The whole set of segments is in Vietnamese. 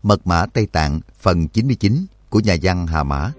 Mật mã Tây Tạng phần 99 của nhà văn Hà Mã.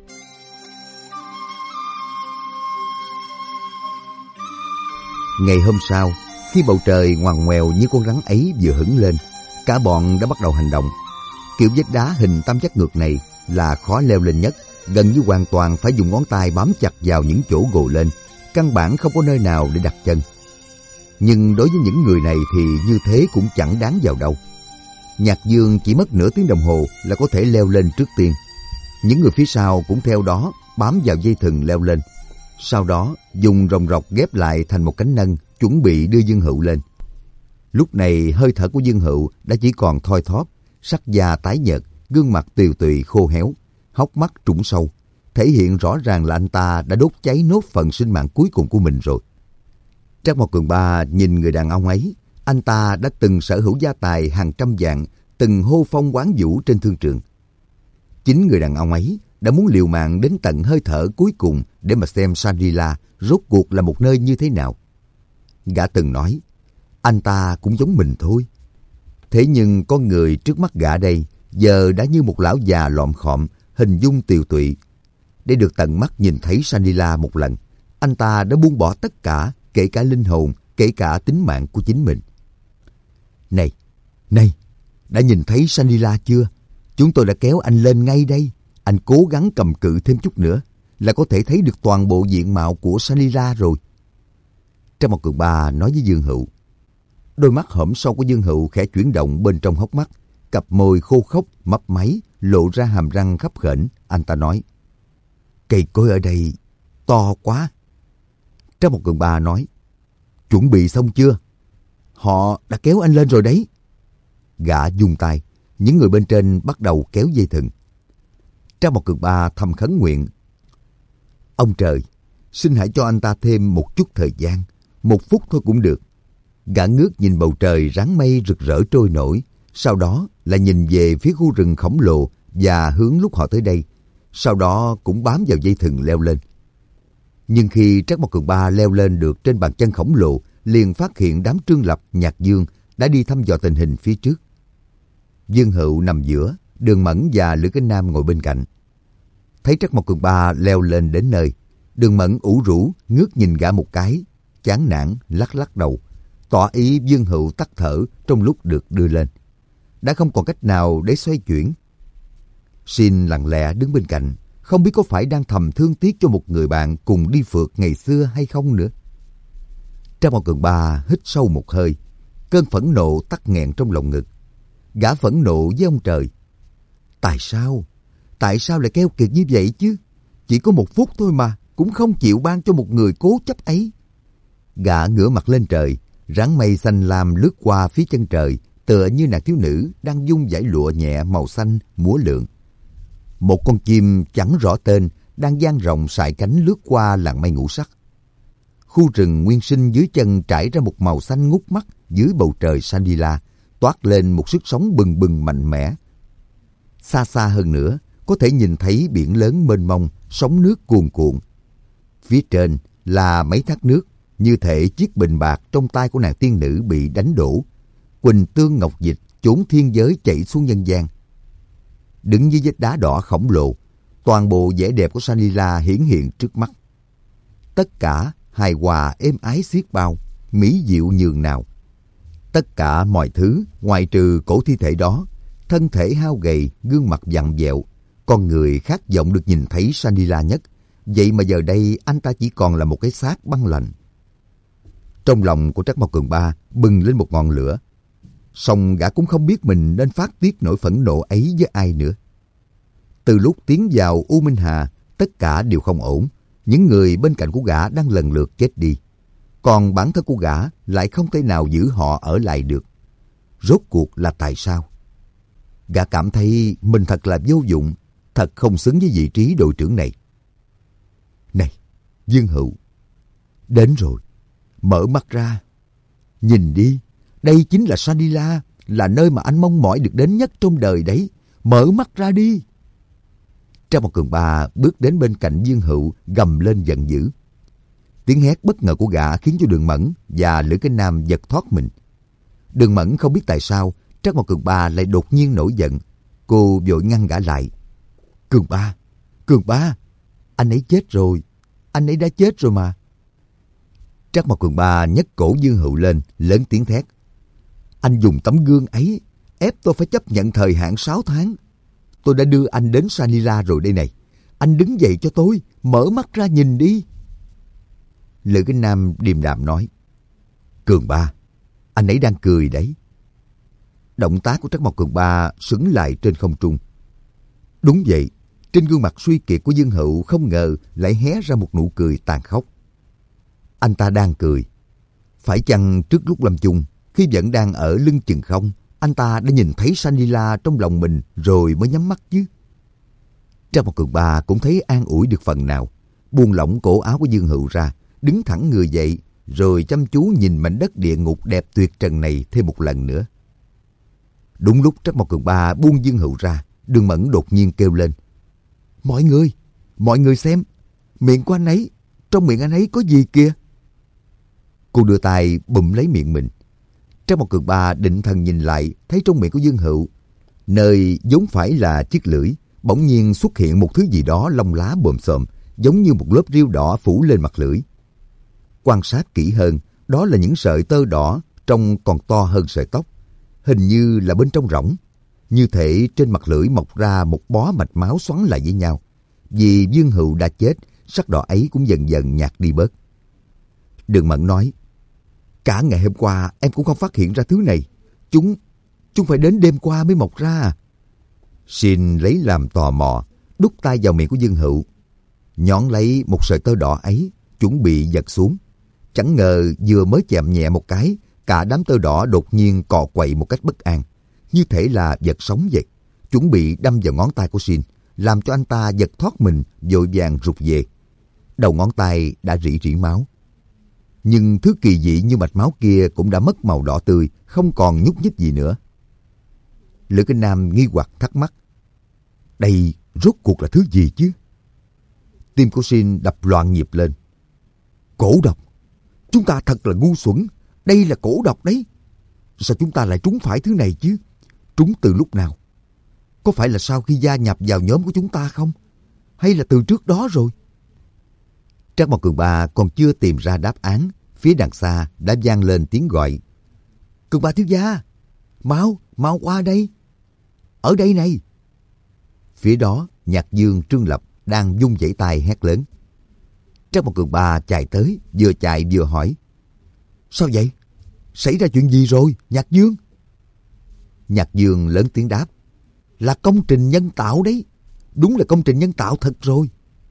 Ngày hôm sau, khi bầu trời ngoằn ngoèo như con rắn ấy vừa hửng lên, cả bọn đã bắt đầu hành động. Kiểu vách đá hình tam giác ngược này là khó leo lên nhất, gần như hoàn toàn phải dùng ngón tay bám chặt vào những chỗ gồ lên, căn bản không có nơi nào để đặt chân. Nhưng đối với những người này thì như thế cũng chẳng đáng vào đâu. Nhạc Dương chỉ mất nửa tiếng đồng hồ là có thể leo lên trước tiên. Những người phía sau cũng theo đó bám vào dây thừng leo lên. Sau đó dùng rồng rọc ghép lại thành một cánh nâng, chuẩn bị đưa Dương Hựu lên. Lúc này hơi thở của Dương Hựu đã chỉ còn thoi thóp, sắc da tái nhợt, gương mặt tiều tụy khô héo, hốc mắt trũng sâu, thể hiện rõ ràng là anh ta đã đốt cháy nốt phần sinh mạng cuối cùng của mình rồi. Trác Mộc Cường Ba nhìn người đàn ông ấy, anh ta đã từng sở hữu gia tài hàng trăm vạn, từng hô phong hoán vũ trên thương trường. Chính người đàn ông ấy đã muốn liều mạng đến tận hơi thở cuối cùng để mà xem Shangri-La rốt cuộc là một nơi như thế nào. Gã từng nói, anh ta cũng giống mình thôi. Thế nhưng con người trước mắt gã đây giờ đã như một lão già lọm khọm, hình dung tiều tụy. Để được tận mắt nhìn thấy Shangri-La một lần, anh ta đã buông bỏ tất cả, kể cả linh hồn, kể cả tính mạng của chính mình. Này, đã nhìn thấy Shangri-La chưa? Chúng tôi đã kéo anh lên ngay đây. Anh cố gắng cầm cự thêm chút nữa là có thể thấy được toàn bộ diện mạo của Shangri-La rồi. Trác Mộc Cường Ba nói với Dương Hựu. Đôi mắt hõm sâu của Dương Hựu khẽ chuyển động bên trong hốc mắt, cặp môi khô khốc, mấp máy, lộ ra hàm răng khắp khểnh. Anh ta nói, cây cối ở đây to quá. Trác Mộc Cường Ba nói, chuẩn bị xong chưa? Họ đã kéo anh lên rồi đấy. Gã vung tay, những người bên trên bắt đầu kéo dây thừng. Trác Mộc Cường Ba thầm khấn nguyện, ông trời, xin hãy cho anh ta thêm một chút thời gian, 1 phút thôi cũng được. Gã ngước nhìn bầu trời ráng mây rực rỡ trôi nổi, sau đó lại nhìn về phía khu rừng khổng lồ và hướng lúc họ tới đây, sau đó cũng bám vào dây thừng leo lên. Nhưng khi Trác Mộc Cường Ba leo lên được trên bàn chân khổng lồ, liền phát hiện đám Trương Lập, Nhạc Dương đã đi thăm dò tình hình phía trước. Dương Hựu nằm giữa, Đường Mẫn và Lữ Kinh Nam ngồi bên cạnh. Thấy Trác Mộc Cường Ba leo lên đến nơi, Đường Mẫn ủ rũ ngước nhìn gã một cái, chán nản lắc lắc đầu, tỏ ý Dương Hựu tắt thở trong lúc được đưa lên. Đã không còn cách nào để xoay chuyển. Xin lặng lẽ đứng bên cạnh, không biết có phải đang thầm thương tiếc cho một người bạn cùng đi phượt ngày xưa hay không nữa. Trác Mộc Cường Ba hít sâu một hơi, cơn phẫn nộ tắc nghẹn trong lòng ngực. Gã phẫn nộ với ông trời. Tại sao lại keo kiệt như vậy chứ? Chỉ có 1 phút thôi mà, cũng không chịu ban cho một người cố chấp ấy. Gã ngửa mặt lên trời, ráng mây xanh lam lướt qua phía chân trời, tựa như nàng thiếu nữ đang dung dải lụa nhẹ màu xanh múa lượn. Một con chim chẳng rõ tên đang dang rộng sải cánh lướt qua làn mây ngũ sắc. Khu rừng nguyên sinh dưới chân trải ra một màu xanh ngút mắt dưới bầu trời Shangri-La, toát lên một sức sống bừng bừng mạnh mẽ. Xa xa hơn nữa, có thể nhìn thấy biển lớn mênh mông, sóng nước cuồn cuộn. Phía trên là mấy thác nước, như thể chiếc bình bạc trong tay của nàng tiên nữ bị đánh đổ. Quỳnh tương ngọc dịch chốn thiên giới chảy xuống nhân gian. Đứng dưới vách đá đỏ khổng lồ, toàn bộ vẻ đẹp của Shangri-La hiển hiện trước mắt. Tất cả hài hòa êm ái xiết bao, mỹ diệu nhường nào. Tất cả mọi thứ ngoại trừ cổ thi thể đó, thân thể hao gầy, gương mặt vặn vẹo, con người khát vọng được nhìn thấy Shangri-La nhất. Vậy mà giờ đây anh ta chỉ còn là một cái xác băng lạnh. Trong lòng của Trác Mộc Cường Ba bừng lên một ngọn lửa. Song gã cũng không biết mình nên phát tiết nỗi phẫn nộ ấy với ai nữa. Từ lúc tiến vào U Minh Hà, tất cả đều không ổn. Những người bên cạnh của gã đang lần lượt chết đi. Còn bản thân của gã lại không thể nào giữ họ ở lại được. Rốt cuộc là tại sao? Gã cảm thấy mình thật là vô dụng, thật không xứng với vị trí đội trưởng này. Này, Dương Hựu, đến rồi, mở mắt ra. Nhìn đi, đây chính là Shangri-La, là nơi mà anh mong mỏi được đến nhất trong đời đấy. Mở mắt ra đi. Trác Mộc Cường Ba bước đến bên cạnh Dương Hựu, gầm lên giận dữ. Tiếng hét bất ngờ của gã khiến cho Đường Mẫn và Lữ Kinh Nam giật thoát mình. Đường Mẫn không biết tại sao Trác Mộc Cường Ba lại đột nhiên nổi giận. Cô vội ngăn gã lại. Cường Ba, anh ấy chết rồi. Anh ấy đã chết rồi mà. Trác Mộc Cường Ba nhấc cổ Dương Hựu lên, lớn tiếng thét. Anh dùng tấm gương ấy ép tôi phải chấp nhận thời hạn 6 tháng. Tôi đã đưa anh đến Sanila rồi đây này. Anh đứng dậy cho tôi, mở mắt ra nhìn đi. Lữ Kinh Nam điềm đạm nói. Cường Ba, anh ấy đang cười đấy. Động tác của Trác Mộc Cường Ba sững lại trên không trung. Đúng vậy, trên gương mặt suy kiệt của Dương Hựu không ngờ lại hé ra một nụ cười tàn khốc. Anh ta đang cười. Phải chăng trước lúc lâm chung, khi vẫn đang ở lưng chừng không, anh ta đã nhìn thấy Sanila trong lòng mình rồi mới nhắm mắt chứ? Trác Mộc Cường Ba cũng thấy an ủi được phần nào, buông lỏng cổ áo của Dương Hựu ra, đứng thẳng người dậy, rồi chăm chú nhìn mảnh đất địa ngục đẹp tuyệt trần này thêm một lần nữa. Đúng lúc Trác Mộc Cường Ba buông Dương Hựu ra, Đường Mẫn đột nhiên kêu lên. Mọi người xem, miệng của anh ấy, trong miệng anh ấy có gì kìa? Cô đưa tay bụm lấy miệng mình. Trác Mộc Cường Ba định thần nhìn lại, thấy trong miệng của Dương Hựu, nơi vốn phải là chiếc lưỡi, bỗng nhiên xuất hiện một thứ gì đó lông lá bồm xồm, giống như một lớp riêu đỏ phủ lên mặt lưỡi. Quan sát kỹ hơn, đó là những sợi tơ đỏ, trông còn to hơn sợi tóc, hình như là bên trong rỗng. Như thể trên mặt lưỡi mọc ra một bó mạch máu xoắn lại với nhau. Vì Dương Hựu đã chết, sắc đỏ ấy cũng dần dần nhạt đi bớt. Đường Mẫn nói, cả ngày hôm qua em cũng không phát hiện ra thứ này. Chúng phải đến đêm qua mới mọc ra. Xin lấy làm tò mò, đút tay vào miệng của Dương Hựu, nhón lấy một sợi tơ đỏ ấy, chuẩn bị giật xuống. Chẳng ngờ vừa mới chạm nhẹ một cái, cả đám tơ đỏ đột nhiên cọ quậy một cách bất an, như thể là vật sống vậy, chuẩn bị đâm vào ngón tay của Xin, làm cho anh ta giật thoát mình, vội vàng rụt về. Đầu ngón tay đã rỉ rỉ máu. Nhưng thứ kỳ dị như mạch máu kia cũng đã mất màu đỏ tươi, không còn nhúc nhích gì nữa. Lữ Kinh Nam nghi hoặc thắc mắc. Đây rốt cuộc là thứ gì chứ? Tim của Xin đập loạn nhịp lên. Cổ độc! Chúng ta thật là ngu xuẩn. Đây là cổ độc đấy. Sao chúng ta lại trúng phải thứ này chứ? Trúng từ lúc nào? Có phải là sau khi gia nhập vào nhóm của chúng ta không? Hay là từ trước đó rồi? Trác Mộc Cường Ba còn chưa tìm ra đáp án, phía đằng xa đã vang lên tiếng gọi. Cường Ba thiếu gia, mau qua đây. Ở đây này. Phía đó, Nhạc Dương, Trương Lập đang vung vẩy tay hét lớn. Trác Mộc Cường Ba chạy tới, vừa chạy vừa hỏi. Sao vậy? Xảy ra chuyện gì rồi, Nhạc Dương? Nhạc Dương lớn tiếng đáp. Là công trình nhân tạo đấy. Đúng là công trình nhân tạo thật rồi.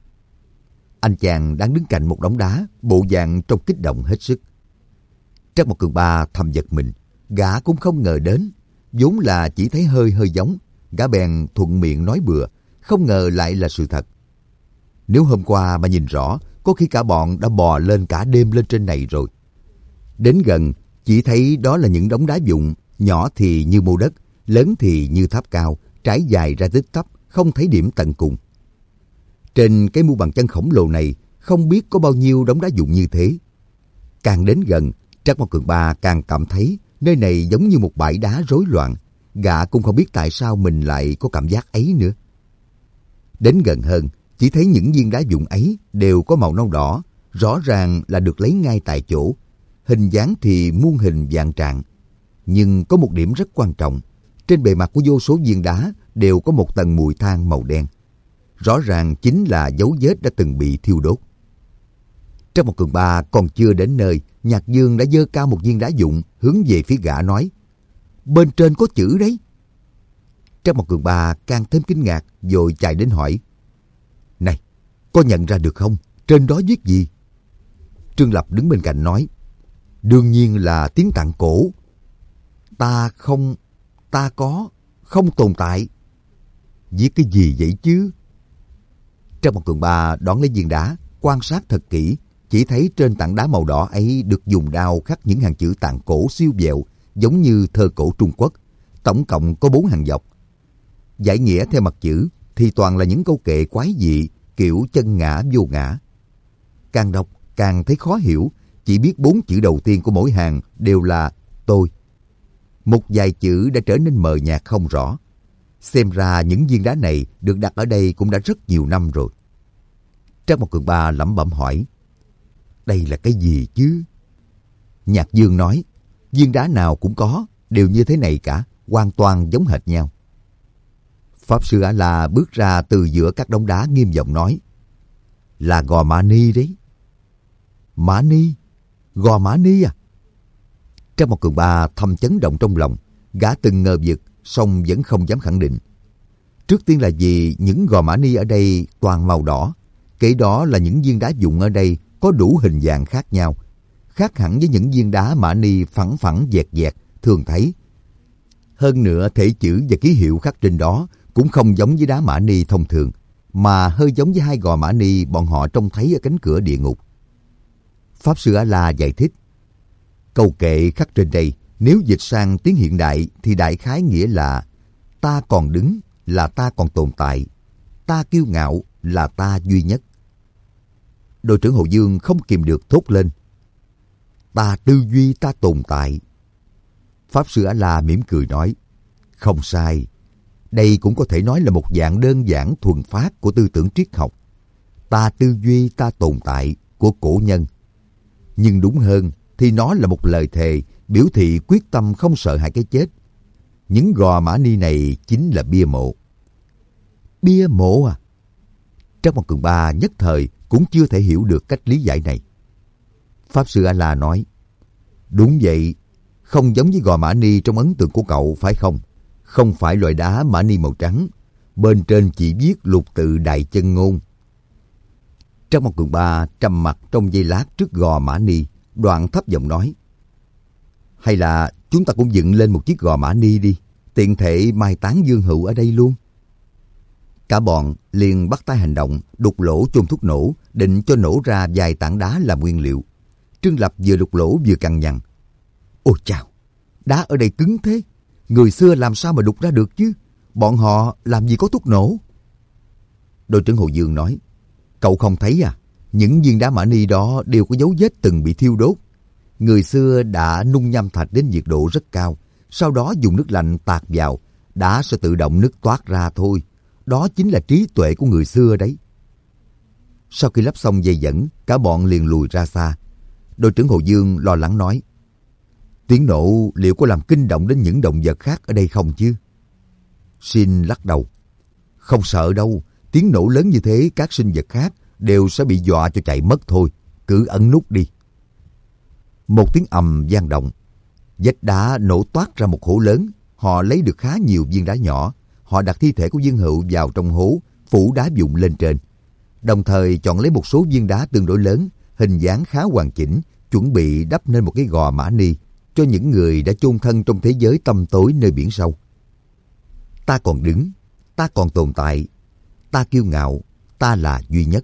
Anh chàng đang đứng cạnh một đống đá, bộ dạng trông kích động hết sức. Trác Mộc Cường Ba thầm giật mình, gã cũng không ngờ đến, vốn là chỉ thấy hơi giống, gã bèn thuận miệng nói bừa, không ngờ lại là sự thật. Nếu hôm qua mà nhìn rõ, có khi cả bọn đã bò lên cả đêm lên trên này rồi. Đến gần, chỉ thấy đó là những đống đá vụn, nhỏ thì như mô đất, lớn thì như tháp cao, trải dài ra tích tắp, không thấy điểm tận cùng. Trên cái mu bàn chân khổng lồ này, không biết có bao nhiêu đống đá vụn như thế. Càng đến gần, Trác Mộc Cường Ba càng cảm thấy nơi này giống như một bãi đá rối loạn. Gã cũng không biết tại sao mình lại có cảm giác ấy nữa. Đến gần hơn, chỉ thấy những viên đá vụn ấy đều có màu nâu đỏ, rõ ràng là được lấy ngay tại chỗ. Hình dáng thì muôn hình vạn trạng. Nhưng có một điểm rất quan trọng, trên bề mặt của vô số viên đá đều có một tầng mùi than màu đen. Rõ ràng chính là dấu vết đã từng bị thiêu đốt. Trác Mộc Cường Ba còn chưa đến nơi, Nhạc Dương đã giơ cao một viên đá vụn hướng về phía gã nói. Bên trên có chữ đấy. Trác Mộc Cường Ba càng thêm kinh ngạc, vội chạy đến hỏi. Này, có nhận ra được không? Trên đó viết gì? Trương Lập đứng bên cạnh nói. Đương nhiên là tiếng Tạng cổ. Ta không tồn tại. Viết cái gì vậy chứ? Trác Mộc Cường Ba đón lấy viên đá, quan sát thật kỹ, chỉ thấy trên tảng đá màu đỏ ấy được dùng đao khắc những hàng chữ Tạng cổ siêu vẹo, giống như thơ cổ Trung Quốc. Tổng cộng có 4 hàng dọc. Giải nghĩa theo mặt chữ thì toàn là những câu kệ quái dị, kiểu chân ngã vô ngã. Càng đọc càng thấy khó hiểu, chỉ biết 4 chữ đầu tiên của mỗi hàng đều là tôi. một vài chữ đã trở nên mờ nhạt không rõ. Xem ra những viên đá này được đặt ở đây cũng đã rất nhiều năm rồi. Trang Một Cường Ba lẩm bẩm hỏi, đây là cái gì chứ? Nhạc Dương nói, viên đá nào cũng có, đều như thế này cả, hoàn toàn giống hệt nhau. Pháp Sư A-la bước ra từ giữa các đống đá nghiêm giọng nói, là gò Mã Ni đấy. Mã Ni? Gò Mã Ni à? Trang Một Cường Ba thầm chấn động trong lòng, gã từng ngờ vực, song vẫn không dám khẳng định. Trước tiên là vì những gò Mã Ni ở đây toàn màu đỏ, kể đó là những viên đá dụng ở đây có đủ hình dạng khác nhau, khác hẳn với những viên đá Mã Ni phẳng phẳng dẹt dẹt thường thấy. Hơn nữa thể chữ và ký hiệu khắc trên đó cũng không giống với đá Mã Ni thông thường, mà hơi giống với hai gò Mã Ni bọn họ trông thấy ở cánh cửa địa ngục. Pháp Sư A-la giải thích, câu kệ khắc trên đây nếu dịch sang tiếng hiện đại thì đại khái nghĩa là ta còn đứng là ta còn tồn tại, ta kiêu ngạo là ta duy nhất. Đội trưởng Hồ Dương không kìm được thốt lên, ta tư duy ta tồn tại. Pháp Sư A-la mỉm cười nói, không sai, đây cũng có thể nói là một dạng đơn giản thuần phát của tư tưởng triết học. Ta tư duy ta tồn tại của cổ nhân. Nhưng đúng hơn thì nó là một lời thề biểu thị quyết tâm không sợ hãi cái chết. Những gò Mã Ni này chính là bia mộ. Bia mộ à? Trang Một Cường Ba nhất thời cũng chưa thể hiểu được cách lý giải này. Pháp Sư A-la nói, đúng vậy, không giống với gò Mã Ni trong ấn tượng của cậu phải không? Không phải loại đá Mã Ni màu trắng, bên trên chỉ viết lục tự Đại Chân Ngôn. Trang Một Cường Ba trầm mặt trong giây lát trước gò Mã Ni, đoạn thấp giọng nói, hay là chúng ta cũng dựng lên một chiếc gò Mã Ni đi, tiện thể mai táng Dương Hữu ở đây luôn. Cả bọn liền bắt tay hành động, đục lỗ chôn thuốc nổ, định cho nổ ra vài tảng đá làm nguyên liệu. Trương Lập vừa đục lỗ vừa cằn nhằn, ôi chao, đá ở đây cứng thế, người xưa làm sao mà đục ra được chứ, bọn họ làm gì có thuốc nổ. Đội trưởng Hồ Dương nói, cậu không thấy à, những viên đá Mã Ni đó đều có dấu vết từng bị thiêu đốt. Người xưa đã nung nham thạch đến nhiệt độ rất cao, sau đó dùng nước lạnh tạt vào, đá sẽ tự động nứt toát ra thôi. Đó chính là trí tuệ của người xưa đấy. Sau khi lắp xong dây dẫn, cả bọn liền lùi ra xa. Đội trưởng Hồ Dương lo lắng nói, tiếng nổ liệu có làm kinh động đến những động vật khác ở đây không chứ? Shin lắc đầu, không sợ đâu, tiếng nổ lớn như thế các sinh vật khác đều sẽ bị dọa cho chạy mất thôi, cứ ẩn nút đi. Một tiếng ầm vang động, vách đá nổ toát ra một hố lớn. Họ lấy được khá nhiều viên đá nhỏ. Họ đặt thi thể của Dương Hữu vào trong hố, phủ đá vụn lên trên. Đồng thời chọn lấy một số viên đá tương đối lớn, hình dáng khá hoàn chỉnh, chuẩn bị đắp nên một cái gò Mã Ni cho những người đã chôn thân trong thế giới tăm tối nơi biển sâu. Ta còn đứng, ta còn tồn tại, ta kiêu ngạo, ta là duy nhất.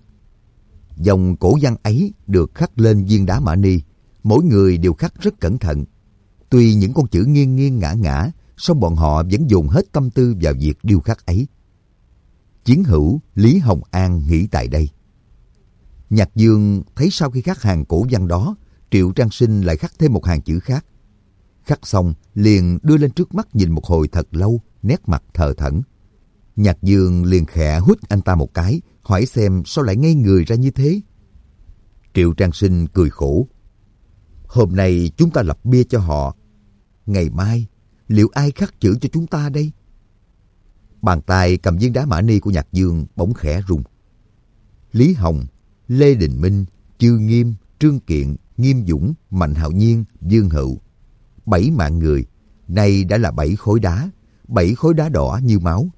Dòng cổ văn ấy được khắc lên viên đá Mã Ni, mỗi người đều khắc rất cẩn thận. Tuy những con chữ nghiêng nghiêng ngã ngã, song bọn họ vẫn dồn hết tâm tư vào việc điêu khắc ấy. Chiến hữu Lý Hồng An nghỉ tại đây. Nhạc Dương thấy sau khi khắc hàng cổ văn đó, Triệu Trang Sinh lại khắc thêm một hàng chữ khác. Khắc xong liền đưa lên trước mắt nhìn một hồi thật lâu, nét mặt thờ thẫn. Nhạc Dương liền khẽ hút anh ta một cái, hỏi xem sao lại ngây người ra như thế. Triệu Trang Sinh cười khổ. Hôm nay chúng ta lập bia cho họ. Ngày mai, liệu ai khắc chữ cho chúng ta đây? Bàn tay cầm viên đá Mã Ni của Nhạc Dương bỗng khẽ rung. Lý Hồng, Lê Đình Minh, Chư Nghiêm, Trương Kiện, Nghiêm Dũng, Mạnh Hạo Nhiên, Dương Hữu. 7 mạng người, nay đã là 7 khối đá, 7 khối đá đỏ như máu.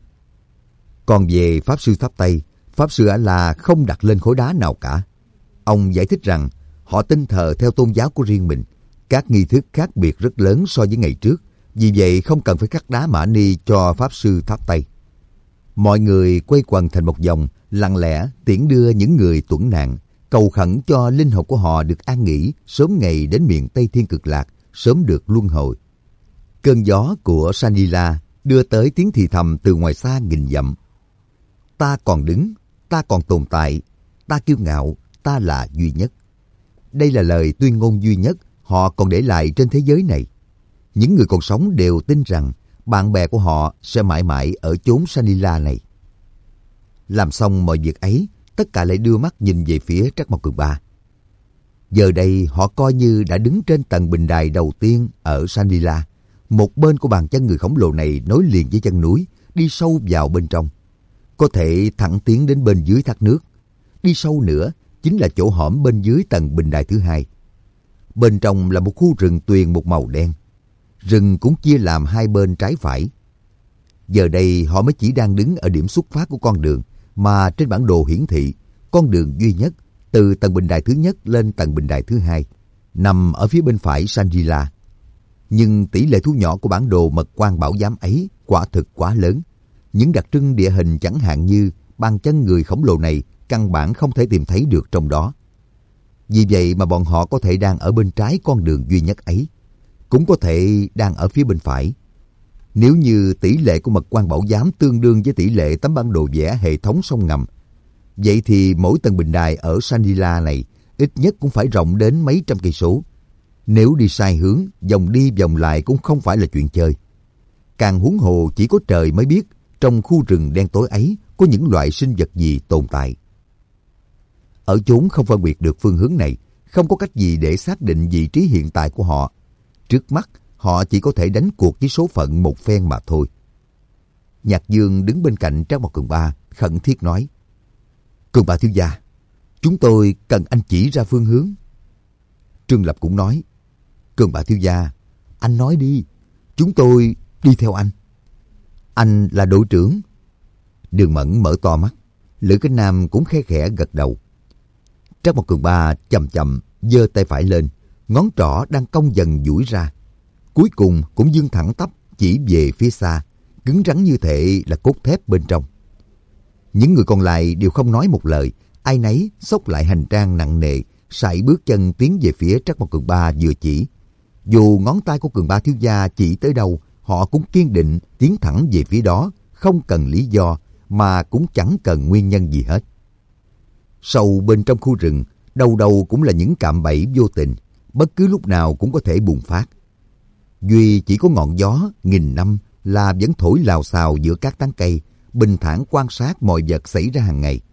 Còn về Pháp Sư Tháp Tây, Pháp Sư A-la không đặt lên khối đá nào cả. Ông giải thích rằng họ tin thờ theo tôn giáo của riêng mình. Các nghi thức khác biệt rất lớn so với ngày trước, vì vậy không cần phải khắc đá Mã Ni cho Pháp Sư Tháp Tây. Mọi người quay quần thành một vòng, lặng lẽ tiễn đưa những người tuẫn nạn, cầu khẩn cho linh hồn của họ được an nghỉ, sớm ngày đến miền Tây Thiên Cực Lạc, sớm được luân hồi. Cơn gió của Sanila đưa tới tiếng thì thầm từ ngoài xa nghìn dặm. Ta còn đứng, ta còn tồn tại, ta kiêu ngạo, ta là duy nhất. Đây là lời tuyên ngôn duy nhất họ còn để lại trên thế giới này. Những người còn sống đều tin rằng bạn bè của họ sẽ mãi mãi ở chốn Sanila này. Làm xong mọi việc ấy, tất cả lại đưa mắt nhìn về phía Trắc Mộc Cường Ba. Giờ đây họ coi như đã đứng trên tầng bình đài đầu tiên ở Sanila. Một bên của bàn chân người khổng lồ này nối liền với chân núi, đi sâu vào bên trong. Có thể thẳng tiến đến bên dưới thác nước. Đi sâu nữa chính là chỗ hõm bên dưới tầng bình đài thứ hai. Bên trong là một khu rừng tuyền một màu đen. Rừng cũng chia làm hai bên trái phải. Giờ đây họ mới chỉ đang đứng ở điểm xuất phát của con đường mà trên bản đồ hiển thị con đường duy nhất từ tầng bình đài thứ nhất lên tầng bình đài thứ hai nằm ở phía bên phải Shangri-La. Nhưng tỷ lệ thu nhỏ của bản đồ mật quan bảo giám ấy quả thực quá lớn. Những đặc trưng địa hình chẳng hạn như bàn chân người khổng lồ này căn bản không thể tìm thấy được trong đó. Vì vậy mà bọn họ có thể đang ở bên trái con đường duy nhất ấy, cũng có thể đang ở phía bên phải. Nếu như tỷ lệ của mật quan bảo giám tương đương với tỷ lệ tấm bản đồ vẽ hệ thống sông ngầm, vậy thì mỗi tầng bình đài ở Shangri-La này ít nhất cũng phải rộng đến mấy trăm cây số. Nếu đi sai hướng, vòng đi vòng lại cũng không phải là chuyện chơi. Càng huống hồ chỉ có trời mới biết trong khu rừng đen tối ấy có những loại sinh vật gì tồn tại. Ở chốn không phân biệt được phương hướng này, không có cách gì để xác định vị trí hiện tại của họ. Trước mắt, họ chỉ có thể đánh cuộc với số phận một phen mà thôi. Nhạc Dương đứng bên cạnh Trác Mộc Cường Ba, khẩn thiết nói: Cường Ba thiếu gia, chúng tôi cần anh chỉ ra phương hướng. Trương Lập cũng nói: Cường Ba thiếu gia, anh nói đi, chúng tôi đi theo anh. Anh là đội trưởng. Đường Mẫn mở to mắt, Lữ Kính Nam cũng khe khẽ gật đầu. Trác Mộc Cường Ba chậm chậm giơ tay phải lên, ngón trỏ đang cong dần duỗi ra. Cuối cùng cũng vươn thẳng tắp chỉ về phía xa, cứng rắn như thể là cốt thép bên trong. Những người còn lại đều không nói một lời, ai nấy xốc lại hành trang nặng nề, sải bước chân tiến về phía Trác Mộc Cường Ba vừa chỉ. Dù ngón tay của Cường Ba thiếu gia chỉ tới đâu, họ cũng kiên định tiến thẳng về phía đó, không cần lý do mà cũng chẳng cần nguyên nhân gì hết. Sâu bên trong khu rừng, đầu đầu cũng là những cạm bẫy vô tình, bất cứ lúc nào cũng có thể bùng phát. Duy chỉ có ngọn gió nghìn năm là vẫn thổi lào xào giữa các tán cây, bình thản quan sát mọi vật xảy ra hàng ngày.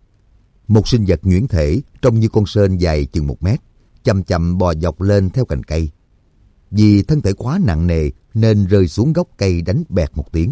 Một sinh vật nhuyễn thể trông như con sên dài chừng 1 mét, chậm chậm bò dọc lên theo cành cây. Vì thân thể quá nặng nề nên rơi xuống gốc cây đánh bẹt một tiếng.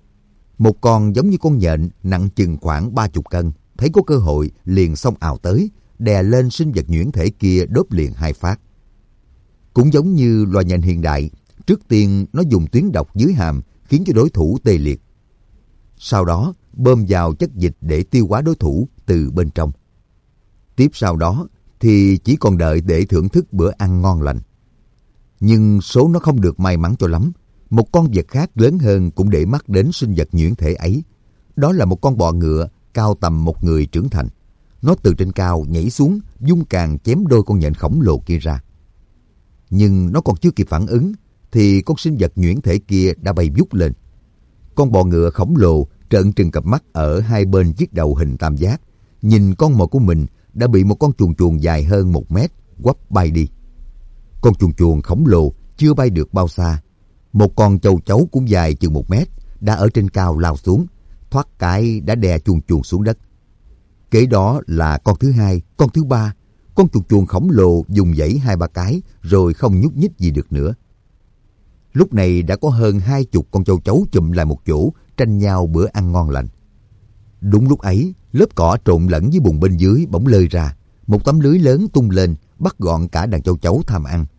Một con giống như con nhện nặng chừng khoảng 30 cân, thấy có cơ hội liền xông ào tới, đè lên sinh vật nhuyễn thể kia đốt liền 2 phát. Cũng giống như loài nhện hiện đại, trước tiên nó dùng tuyến độc dưới hàm khiến cho đối thủ tê liệt. Sau đó bơm vào chất dịch để tiêu hóa đối thủ từ bên trong. Tiếp sau đó thì chỉ còn đợi để thưởng thức bữa ăn ngon lành. Nhưng số nó không được may mắn cho lắm. Một con vật khác lớn hơn cũng để mắt đến sinh vật nhuyễn thể ấy. Đó là một con bọ ngựa cao tầm một người trưởng thành. Nó từ trên cao nhảy xuống, vung càn chém đôi con nhện khổng lồ kia ra. Nhưng nó còn chưa kịp phản ứng thì con sinh vật nhuyễn thể kia đã bay vút lên. Con bọ ngựa khổng lồ trợn trừng cặp mắt ở hai bên chiếc đầu hình tam giác, nhìn con mồi của mình đã bị một con chuồn chuồn dài hơn 1 mét quắp bay đi. Con chuồn chuồn khổng lồ chưa bay được bao xa, một con châu chấu cũng dài chừng 1 mét đã ở trên cao lao xuống, thoát cái đã đè chuồn chuồn xuống đất. Kế đó là con thứ hai, con thứ ba. Con chuồn chuồn khổng lồ dùng dãy 2-3 cái rồi không nhúc nhích gì được nữa. Lúc này đã có hơn 20 con châu chấu chụm lại một chỗ, tranh nhau bữa ăn ngon lành. Đúng lúc ấy, lớp cỏ trộn lẫn với bùn bên dưới bỗng lơi ra, một tấm lưới lớn tung lên, bắt gọn cả đàn châu chấu tham ăn.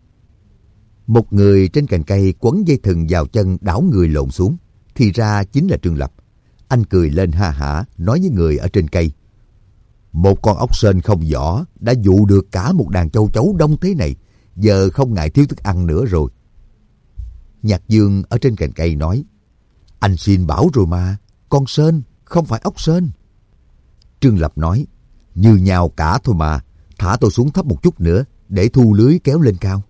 Một người trên cành cây quấn dây thừng vào chân đảo người lộn xuống, thì ra chính là Trương Lập. Anh cười lên ha hả, nói với người ở trên cây: Một con ốc sên không vỏ đã dụ được cả một đàn châu chấu đông thế này, giờ không ngại thiếu thức ăn nữa rồi. Nhạc Dương ở trên cành cây nói: Anh xin bảo rồi mà, con sên không phải ốc sên. Trương Lập nói: Như nhau cả thôi mà, thả tôi xuống thấp một chút nữa để thu lưới kéo lên cao.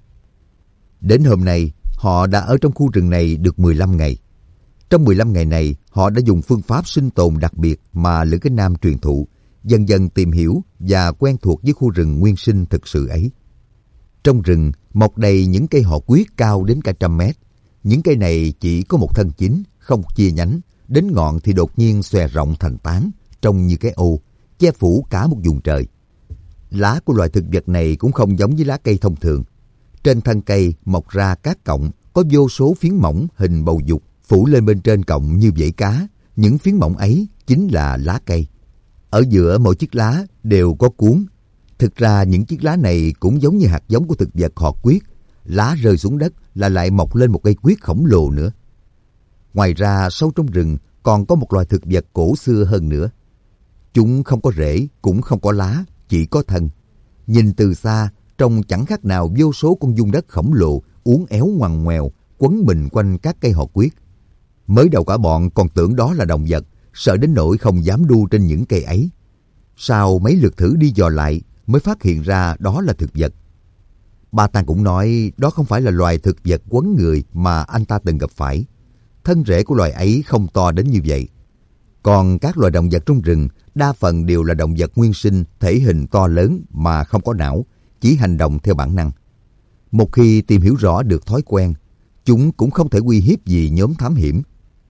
Đến hôm nay, họ đã ở trong khu rừng này được 15 ngày. Trong 15 ngày này, họ đã dùng phương pháp sinh tồn đặc biệt mà Lữ Kính Nam truyền thụ, dần dần tìm hiểu và quen thuộc với khu rừng nguyên sinh thực sự ấy. Trong rừng mọc đầy những cây họ quyết cao đến cả 100 mét. Những cây này chỉ có một thân chính, không chia nhánh, đến ngọn thì đột nhiên xòe rộng thành tán, trông như cái ô, che phủ cả một vùng trời. Lá của loài thực vật này cũng không giống với lá cây thông thường. Trên thân cây mọc ra các cọng, có vô số phiến mỏng hình bầu dục phủ lên bên trên cọng như vảy cá. Những phiến mỏng ấy chính là lá cây. Ở giữa mỗi chiếc lá đều có cuống. Thực ra những chiếc lá này cũng giống như hạt giống của thực vật họ quyết. Lá rơi xuống đất là lại mọc lên một cây quyết khổng lồ nữa. Ngoài ra sâu trong rừng còn có một loài thực vật cổ xưa hơn nữa. Chúng không có rễ, cũng không có lá, chỉ có thân. Nhìn từ xa, trông chẳng khác nào vô số con giun đất khổng lồ uốn éo ngoằn ngoèo quấn mình quanh các cây họ quyết. Mới đầu cả bọn còn tưởng đó là động vật, sợ đến nỗi không dám đu trên những cây ấy. Sau mấy lượt thử đi dò lại mới phát hiện ra đó là thực vật. Ba Tàng cũng nói đó không phải là loài thực vật quấn người mà anh ta từng gặp phải. Thân rễ của loài ấy không to đến như vậy. Còn các loài động vật trong rừng đa phần đều là động vật nguyên sinh, thể hình to lớn mà không có não, chỉ hành động theo bản năng. Một khi tìm hiểu rõ được thói quen, chúng cũng không thể uy hiếp gì nhóm thám hiểm.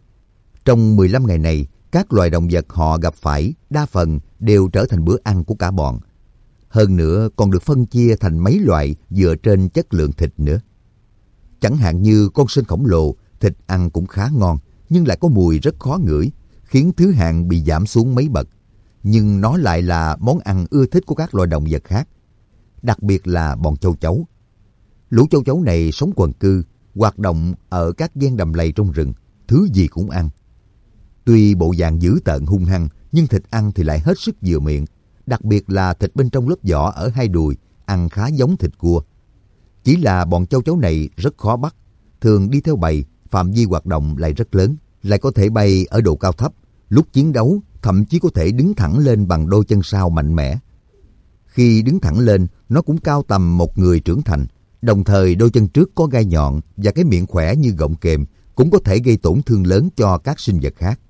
Trong 15 ngày này, các loài động vật họ gặp phải đa phần đều trở thành bữa ăn của cả bọn. Hơn nữa còn được phân chia thành mấy loại dựa trên chất lượng thịt nữa. Chẳng hạn như con sên khổng lồ, thịt ăn cũng khá ngon, nhưng lại có mùi rất khó ngửi, khiến thứ hạng bị giảm xuống mấy bậc. Nhưng nó lại là món ăn ưa thích của các loài động vật khác, đặc biệt là bọn châu chấu. Lũ châu chấu này sống quần cư, hoạt động ở các gian đầm lầy trong rừng, thứ gì cũng ăn. Tuy bộ dạng dữ tợn hung hăng, nhưng thịt ăn thì lại hết sức vừa miệng, đặc biệt là thịt bên trong lớp vỏ ở hai đùi, ăn khá giống thịt cua. Chỉ là bọn châu chấu này rất khó bắt, thường đi theo bầy, phạm vi hoạt động lại rất lớn, lại có thể bay ở độ cao thấp, lúc chiến đấu thậm chí có thể đứng thẳng lên bằng đôi chân sau mạnh mẽ. Khi đứng thẳng lên, nó cũng cao tầm một người trưởng thành, đồng thời đôi chân trước có gai nhọn và cái miệng khỏe như gọng kềm cũng có thể gây tổn thương lớn cho các sinh vật khác.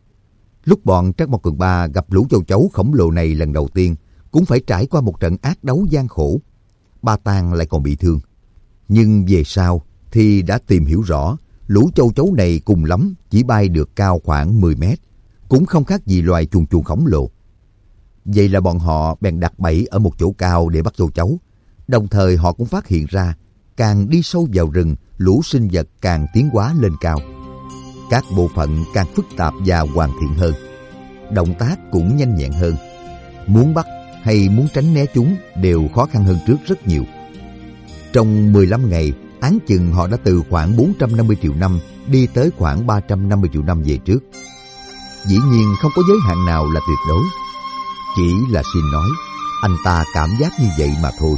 Lúc bọn Trắc Mộc Cường Ba gặp lũ châu chấu khổng lồ này lần đầu tiên, cũng phải trải qua một trận ác đấu gian khổ. Ba Tàng lại còn bị thương. Nhưng về sau thì đã tìm hiểu rõ, lũ châu chấu này cùng lắm chỉ bay được cao khoảng 10 mét, cũng không khác gì loài chuồn chuồn khổng lồ. Vậy là bọn họ bèn đặt bẫy ở một chỗ cao để bắt châu chấu. Đồng thời họ cũng phát hiện ra, càng đi sâu vào rừng, lũ sinh vật càng tiến hóa lên cao. Các bộ phận càng phức tạp và hoàn thiện hơn. Động tác cũng nhanh nhẹn hơn. Muốn bắt hay muốn tránh né chúng đều khó khăn hơn trước rất nhiều. Trong 15 ngày, áng chừng họ đã từ khoảng 450 triệu năm đi tới khoảng 350 triệu năm về trước. Dĩ nhiên không có giới hạn nào là tuyệt đối. Chỉ là xin nói, anh ta cảm giác như vậy mà thôi.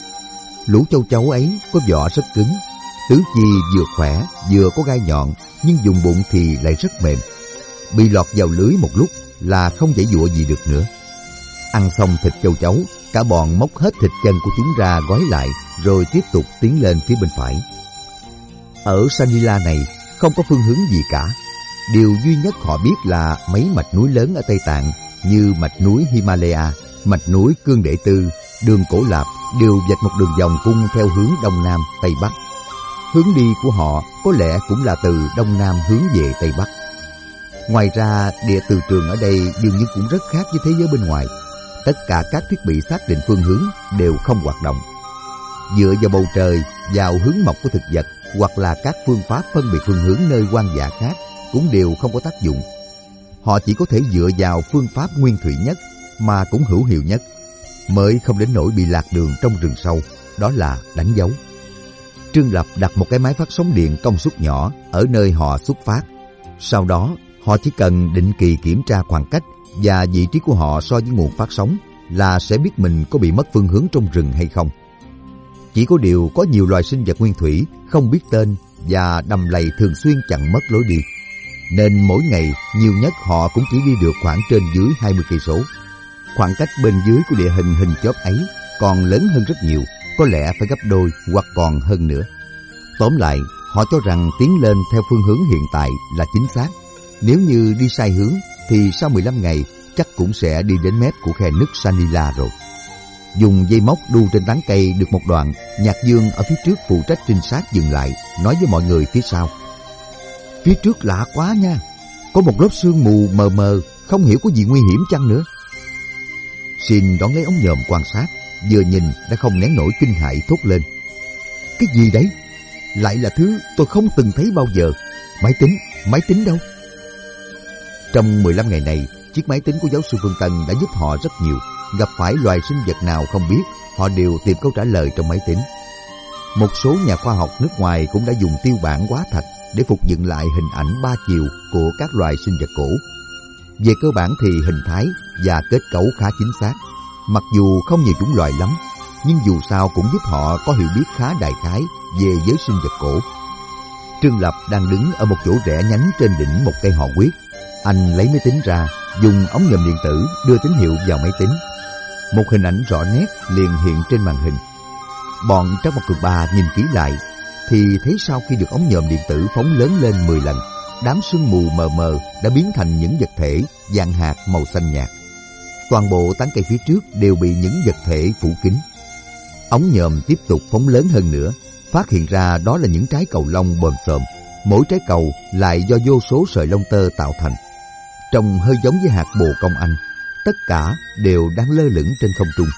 Lũ châu chấu ấy có vỏ rất cứng, tứ chi vừa khỏe vừa có gai nhọn, nhưng vùng bụng thì lại rất mềm. Bị lọt vào lưới một lúc là không dãy dụa gì được nữa. Ăn xong thịt châu chấu, cả bọn móc hết thịt chân của chúng ra gói lại, rồi tiếp tục tiến lên phía bên phải. Ở Sanila này không có phương hướng gì cả. Điều duy nhất họ biết là mấy mạch núi lớn ở Tây Tạng như mạch núi Himalaya, mạch núi Cương Đệ Tư, đường Cổ Lạp đều vạch một đường vòng cung theo hướng Đông Nam, Tây Bắc. Hướng đi của họ có lẽ cũng là từ Đông Nam hướng về Tây Bắc. Ngoài ra, địa từ trường ở đây dường như cũng rất khác với thế giới bên ngoài. Tất cả các thiết bị xác định phương hướng đều không hoạt động. Dựa vào bầu trời, vào hướng mọc của thực vật, hoặc là các phương pháp phân biệt phương hướng nơi hoang dã khác cũng đều không có tác dụng. Họ chỉ có thể dựa vào phương pháp nguyên thủy nhất mà cũng hữu hiệu nhất, mới không đến nỗi bị lạc đường trong rừng sâu, đó là đánh dấu. Trương Lập đặt một cái máy phát sóng điện công suất nhỏ ở nơi họ xuất phát. Sau đó, họ chỉ cần định kỳ kiểm tra khoảng cách và vị trí của họ so với nguồn phát sóng là sẽ biết mình có bị mất phương hướng trong rừng hay không. Chỉ có điều có nhiều loài sinh vật nguyên thủy không biết tên và đầm lầy thường xuyên chặn mất lối đi, nên mỗi ngày nhiều nhất họ cũng chỉ đi được khoảng trên dưới 20 cây số. Khoảng cách bên dưới của địa hình hình chóp ấy còn lớn hơn rất nhiều, có lẽ phải gấp đôi hoặc còn hơn nữa. Tóm lại, họ cho rằng tiến lên theo phương hướng hiện tại là chính xác. Nếu như đi sai hướng thì sau 15 ngày chắc cũng sẽ đi đến mép của khe nứt Sanila rồi. Dùng dây móc đu trên tán cây được một đoạn, Nhạc Dương ở phía trước phụ trách trinh sát dừng lại, nói với mọi người phía sau. Phía trước lạ quá nha, có một lớp sương mù mờ mờ, không hiểu có gì nguy hiểm chăng nữa. Xin đón lấy ống nhòm quan sát, vừa nhìn đã không nén nổi kinh hãi thốt lên. Cái gì đấy? Lại là thứ tôi không từng thấy bao giờ. Máy tính đâu? Trong 15 ngày này, chiếc máy tính của giáo sư Phương Tân đã giúp họ rất nhiều. Gặp phải loài sinh vật nào không biết, họ đều tìm câu trả lời trong máy tính. Một số nhà khoa học nước ngoài cũng đã dùng tiêu bản hóa thạch để phục dựng lại hình ảnh 3 chiều của các loài sinh vật cổ. Về cơ bản thì hình thái và kết cấu khá chính xác. Mặc dù không nhiều chủng loài lắm, nhưng dù sao cũng giúp họ có hiểu biết khá đại khái về giới sinh vật cổ. Trương Lập đang đứng ở một chỗ rẽ nhánh trên đỉnh một cây họ quyết. Anh lấy máy tính ra, dùng ống nhòm điện tử đưa tín hiệu vào máy tính. Một hình ảnh rõ nét liền hiện trên màn hình. Bọn Trác Mộc Cường Ba nhìn kỹ lại, thì thấy sau khi được ống nhòm điện tử phóng lớn lên 10 lần, đám sương mù mờ mờ đã biến thành những vật thể dạng hạt màu xanh nhạt. Toàn bộ tán cây phía trước đều bị những vật thể phủ kín. Ống nhòm tiếp tục phóng lớn hơn nữa, phát hiện ra đó là những trái cầu lông bồm xồm. Mỗi trái cầu lại do vô số sợi lông tơ tạo thành, trông hơi giống với hạt bồ công anh. Tất cả đều đang lơ lửng trên không trung.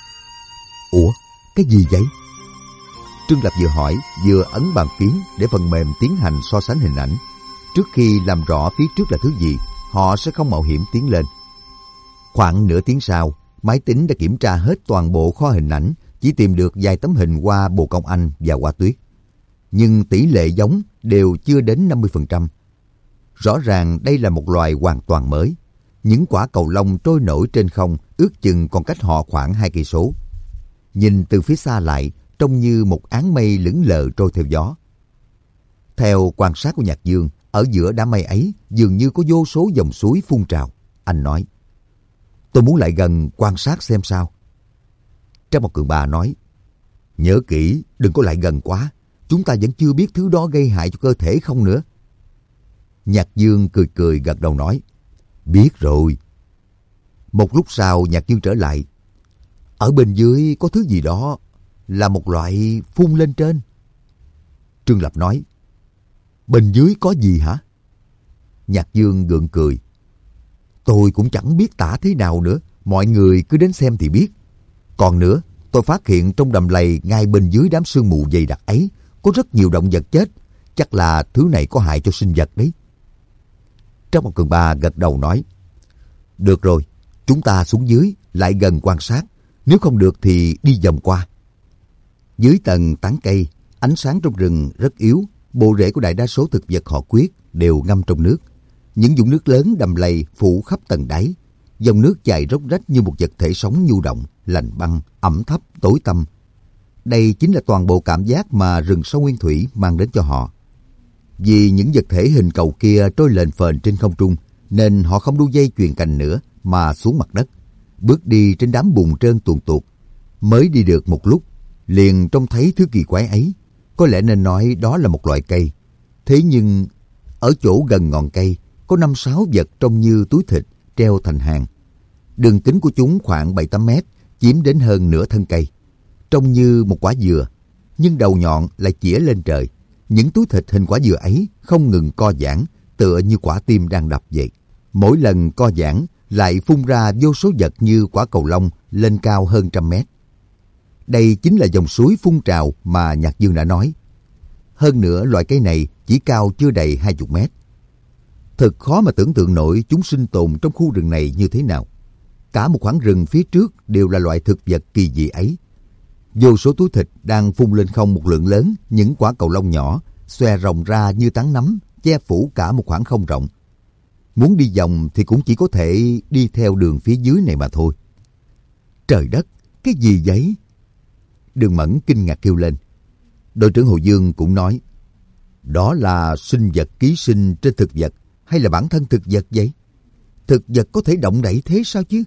Ủa, cái gì vậy? Trương Lập vừa hỏi vừa ấn bàn phím để phần mềm tiến hành so sánh hình ảnh. Trước khi làm rõ phía trước là thứ gì, họ sẽ không mạo hiểm tiến lên. Khoảng nửa tiếng sau, máy tính đã kiểm tra hết toàn bộ kho hình ảnh, chỉ tìm được vài tấm hình hoa bồ công anh và hoa tuyết. Nhưng tỷ lệ giống đều chưa đến 50%. Rõ ràng đây là một loài hoàn toàn mới. Những quả cầu lông trôi nổi trên không ước chừng còn cách họ khoảng 2 cây số. Nhìn từ phía xa lại, trông như một áng mây lững lờ trôi theo gió. Theo quan sát của Nhạc Dương, ở giữa đám mây ấy dường như có vô số dòng suối phun trào. Anh nói, tôi muốn lại gần quan sát xem sao. Trác Mộc Cường Ba nói, nhớ kỹ, đừng có lại gần quá. Chúng ta vẫn chưa biết thứ đó gây hại cho cơ thể không nữa. Nhạc Dương cười cười gật đầu nói, biết rồi. Một lúc sau Nhạc Dương trở lại. Ở bên dưới có thứ gì đó, là một loại phun lên trên. Trương Lập nói, bên dưới có gì hả? Nhạc Dương gượng cười, tôi cũng chẳng biết tả thế nào nữa, mọi người cứ đến xem thì biết. Còn nữa, tôi phát hiện trong đầm lầy ngay bên dưới đám sương mù dày đặc ấy có rất nhiều động vật chết, chắc là thứ này có hại cho sinh vật đấy. Trác Mộc Cường Ba gật đầu nói, được rồi, chúng ta xuống dưới, lại gần quan sát, nếu không được thì đi vòng qua. Dưới tầng tán cây, ánh sáng trong rừng rất yếu, bộ rễ của đại đa số thực vật họ quyết đều ngâm trong nước. Những vũng nước lớn đầm lầy phủ khắp tầng đáy, dòng nước chảy róc rách như một vật thể sống nhu động, lạnh băng, ẩm thấp, tối tăm. Đây chính là toàn bộ cảm giác mà rừng sâu nguyên thủy mang đến cho họ. Vì những vật thể hình cầu kia trôi lềnh phềnh trên không trung, nên họ không đu dây chuyền cành nữa mà xuống mặt đất, bước đi trên đám bùn trơn tuồn tuột. Mới đi được một lúc, liền trông thấy thứ kỳ quái ấy. Có lẽ nên nói đó là một loại cây. Thế nhưng, ở chỗ gần ngọn cây, có 5-6 vật trông như túi thịt treo thành hàng. Đường kính của chúng khoảng 7-8 mét, chiếm đến hơn nửa thân cây. Trông như một quả dừa, nhưng đầu nhọn lại chĩa lên trời. Những túi thịt hình quả dừa ấy không ngừng co giãn, tựa như quả tim đang đập vậy. Mỗi lần co giãn lại phun ra vô số vật như quả cầu lông lên cao hơn 100 mét. Đây chính là dòng suối phun trào mà Nhạc Dương đã nói. Hơn nữa, loại cây này chỉ cao chưa đầy 20 mét. Thật khó mà tưởng tượng nổi chúng sinh tồn trong khu rừng này như thế nào. Cả một khoảng rừng phía trước đều là loại thực vật kỳ dị ấy. Vô số túi thịt đang phun lên không một lượng lớn những quả cầu lông nhỏ, xòe rộng ra như tán nấm, che phủ cả một khoảng không rộng. Muốn đi vòng thì cũng chỉ có thể đi theo đường phía dưới này mà thôi. Trời đất, cái gì vậy? Đường Mẫn kinh ngạc kêu lên. Đội trưởng Hồ Dương cũng nói, đó là sinh vật ký sinh trên thực vật hay là bản thân thực vật vậy? Thực vật có thể động đậy thế sao chứ?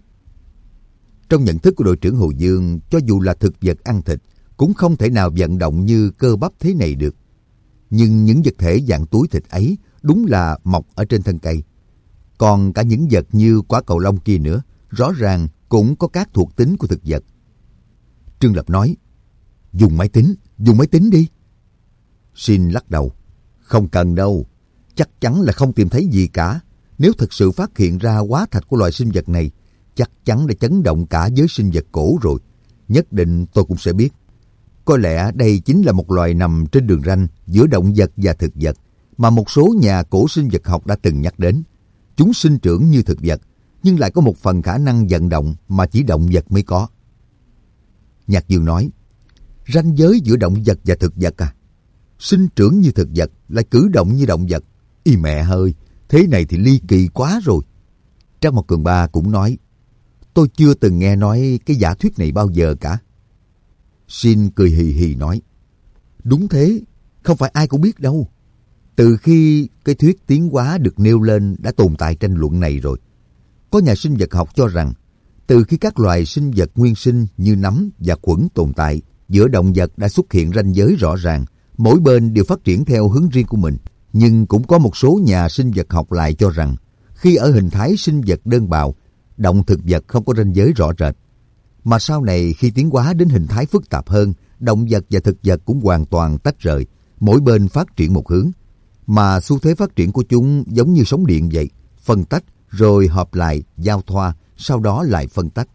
Trong nhận thức của đội trưởng Hồ Dương, cho dù là thực vật ăn thịt, cũng không thể nào vận động như cơ bắp thế này được. Nhưng những vật thể dạng túi thịt ấy đúng là mọc ở trên thân cây. Còn cả những vật như quả cầu lông kia nữa, rõ ràng cũng có các thuộc tính của thực vật. Trương Lập nói, dùng máy tính đi. Shin lắc đầu, không cần đâu, chắc chắn là không tìm thấy gì cả. Nếu thực sự phát hiện ra hóa thạch của loài sinh vật này, chắc chắn đã chấn động cả giới sinh vật cổ rồi. Nhất định tôi cũng sẽ biết. Có lẽ đây chính là một loài nằm trên đường ranh giữa động vật và thực vật mà một số nhà cổ sinh vật học đã từng nhắc đến. Chúng sinh trưởng như thực vật, nhưng lại có một phần khả năng vận động mà chỉ động vật mới có. Nhạc Dương nói, ranh giới giữa động vật và thực vật à? Sinh trưởng như thực vật, lại cử động như động vật. Y mẹ ơi, thế này thì ly kỳ quá rồi. Trang Mộc Cường Ba cũng nói, tôi chưa từng nghe nói cái giả thuyết này bao giờ cả. Shin cười hì hì nói, đúng thế, không phải ai cũng biết đâu. Từ khi cái thuyết tiến hóa được nêu lên đã tồn tại tranh luận này rồi. Có nhà sinh vật học cho rằng, từ khi các loài sinh vật nguyên sinh như nấm và khuẩn tồn tại, giữa động vật đã xuất hiện ranh giới rõ ràng, mỗi bên đều phát triển theo hướng riêng của mình. Nhưng cũng có một số nhà sinh vật học lại cho rằng, khi ở hình thái sinh vật đơn bào, động thực vật không có ranh giới rõ rệt. Mà sau này khi tiến hóa đến hình thái phức tạp hơn, động vật và thực vật cũng hoàn toàn tách rời, mỗi bên phát triển một hướng. Mà xu thế phát triển của chúng giống như sóng điện vậy, phân tách rồi hợp lại, giao thoa, sau đó lại phân tách.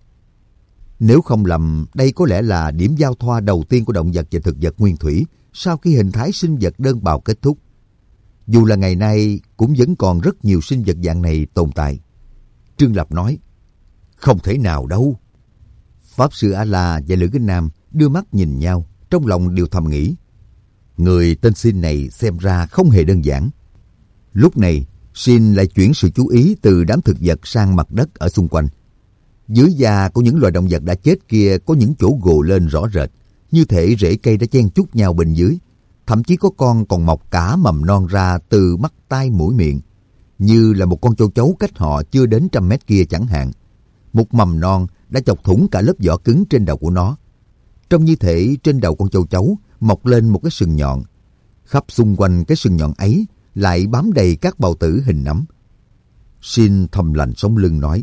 Nếu không lầm, đây có lẽ là điểm giao thoa đầu tiên của động vật và thực vật nguyên thủy sau khi hình thái sinh vật đơn bào kết thúc. Dù là ngày nay cũng vẫn còn rất nhiều sinh vật dạng này tồn tại. Trương Lập nói, không thể nào đâu. Pháp Sư A-la và Lữ Kính Nam đưa mắt nhìn nhau, trong lòng đều thầm nghĩ, người tên Shin này xem ra không hề đơn giản. Lúc này, Shin lại chuyển sự chú ý từ đám thực vật sang mặt đất ở xung quanh. Dưới da của những loài động vật đã chết kia có những chỗ gồ lên rõ rệt, như thể rễ cây đã chen chúc nhau bên dưới. Thậm chí có con còn mọc cả mầm non ra từ mắt, tai, mũi, miệng, như là một con châu chấu cách họ chưa đến 100 mét kia chẳng hạn. Một mầm non đã chọc thủng cả lớp vỏ cứng trên đầu của nó. Trông như thể trên đầu con châu chấu mọc lên một cái sừng nhọn. Khắp xung quanh cái sừng nhọn ấy lại bám đầy các bào tử hình nấm. Shin thầm lạnh sống lưng nói,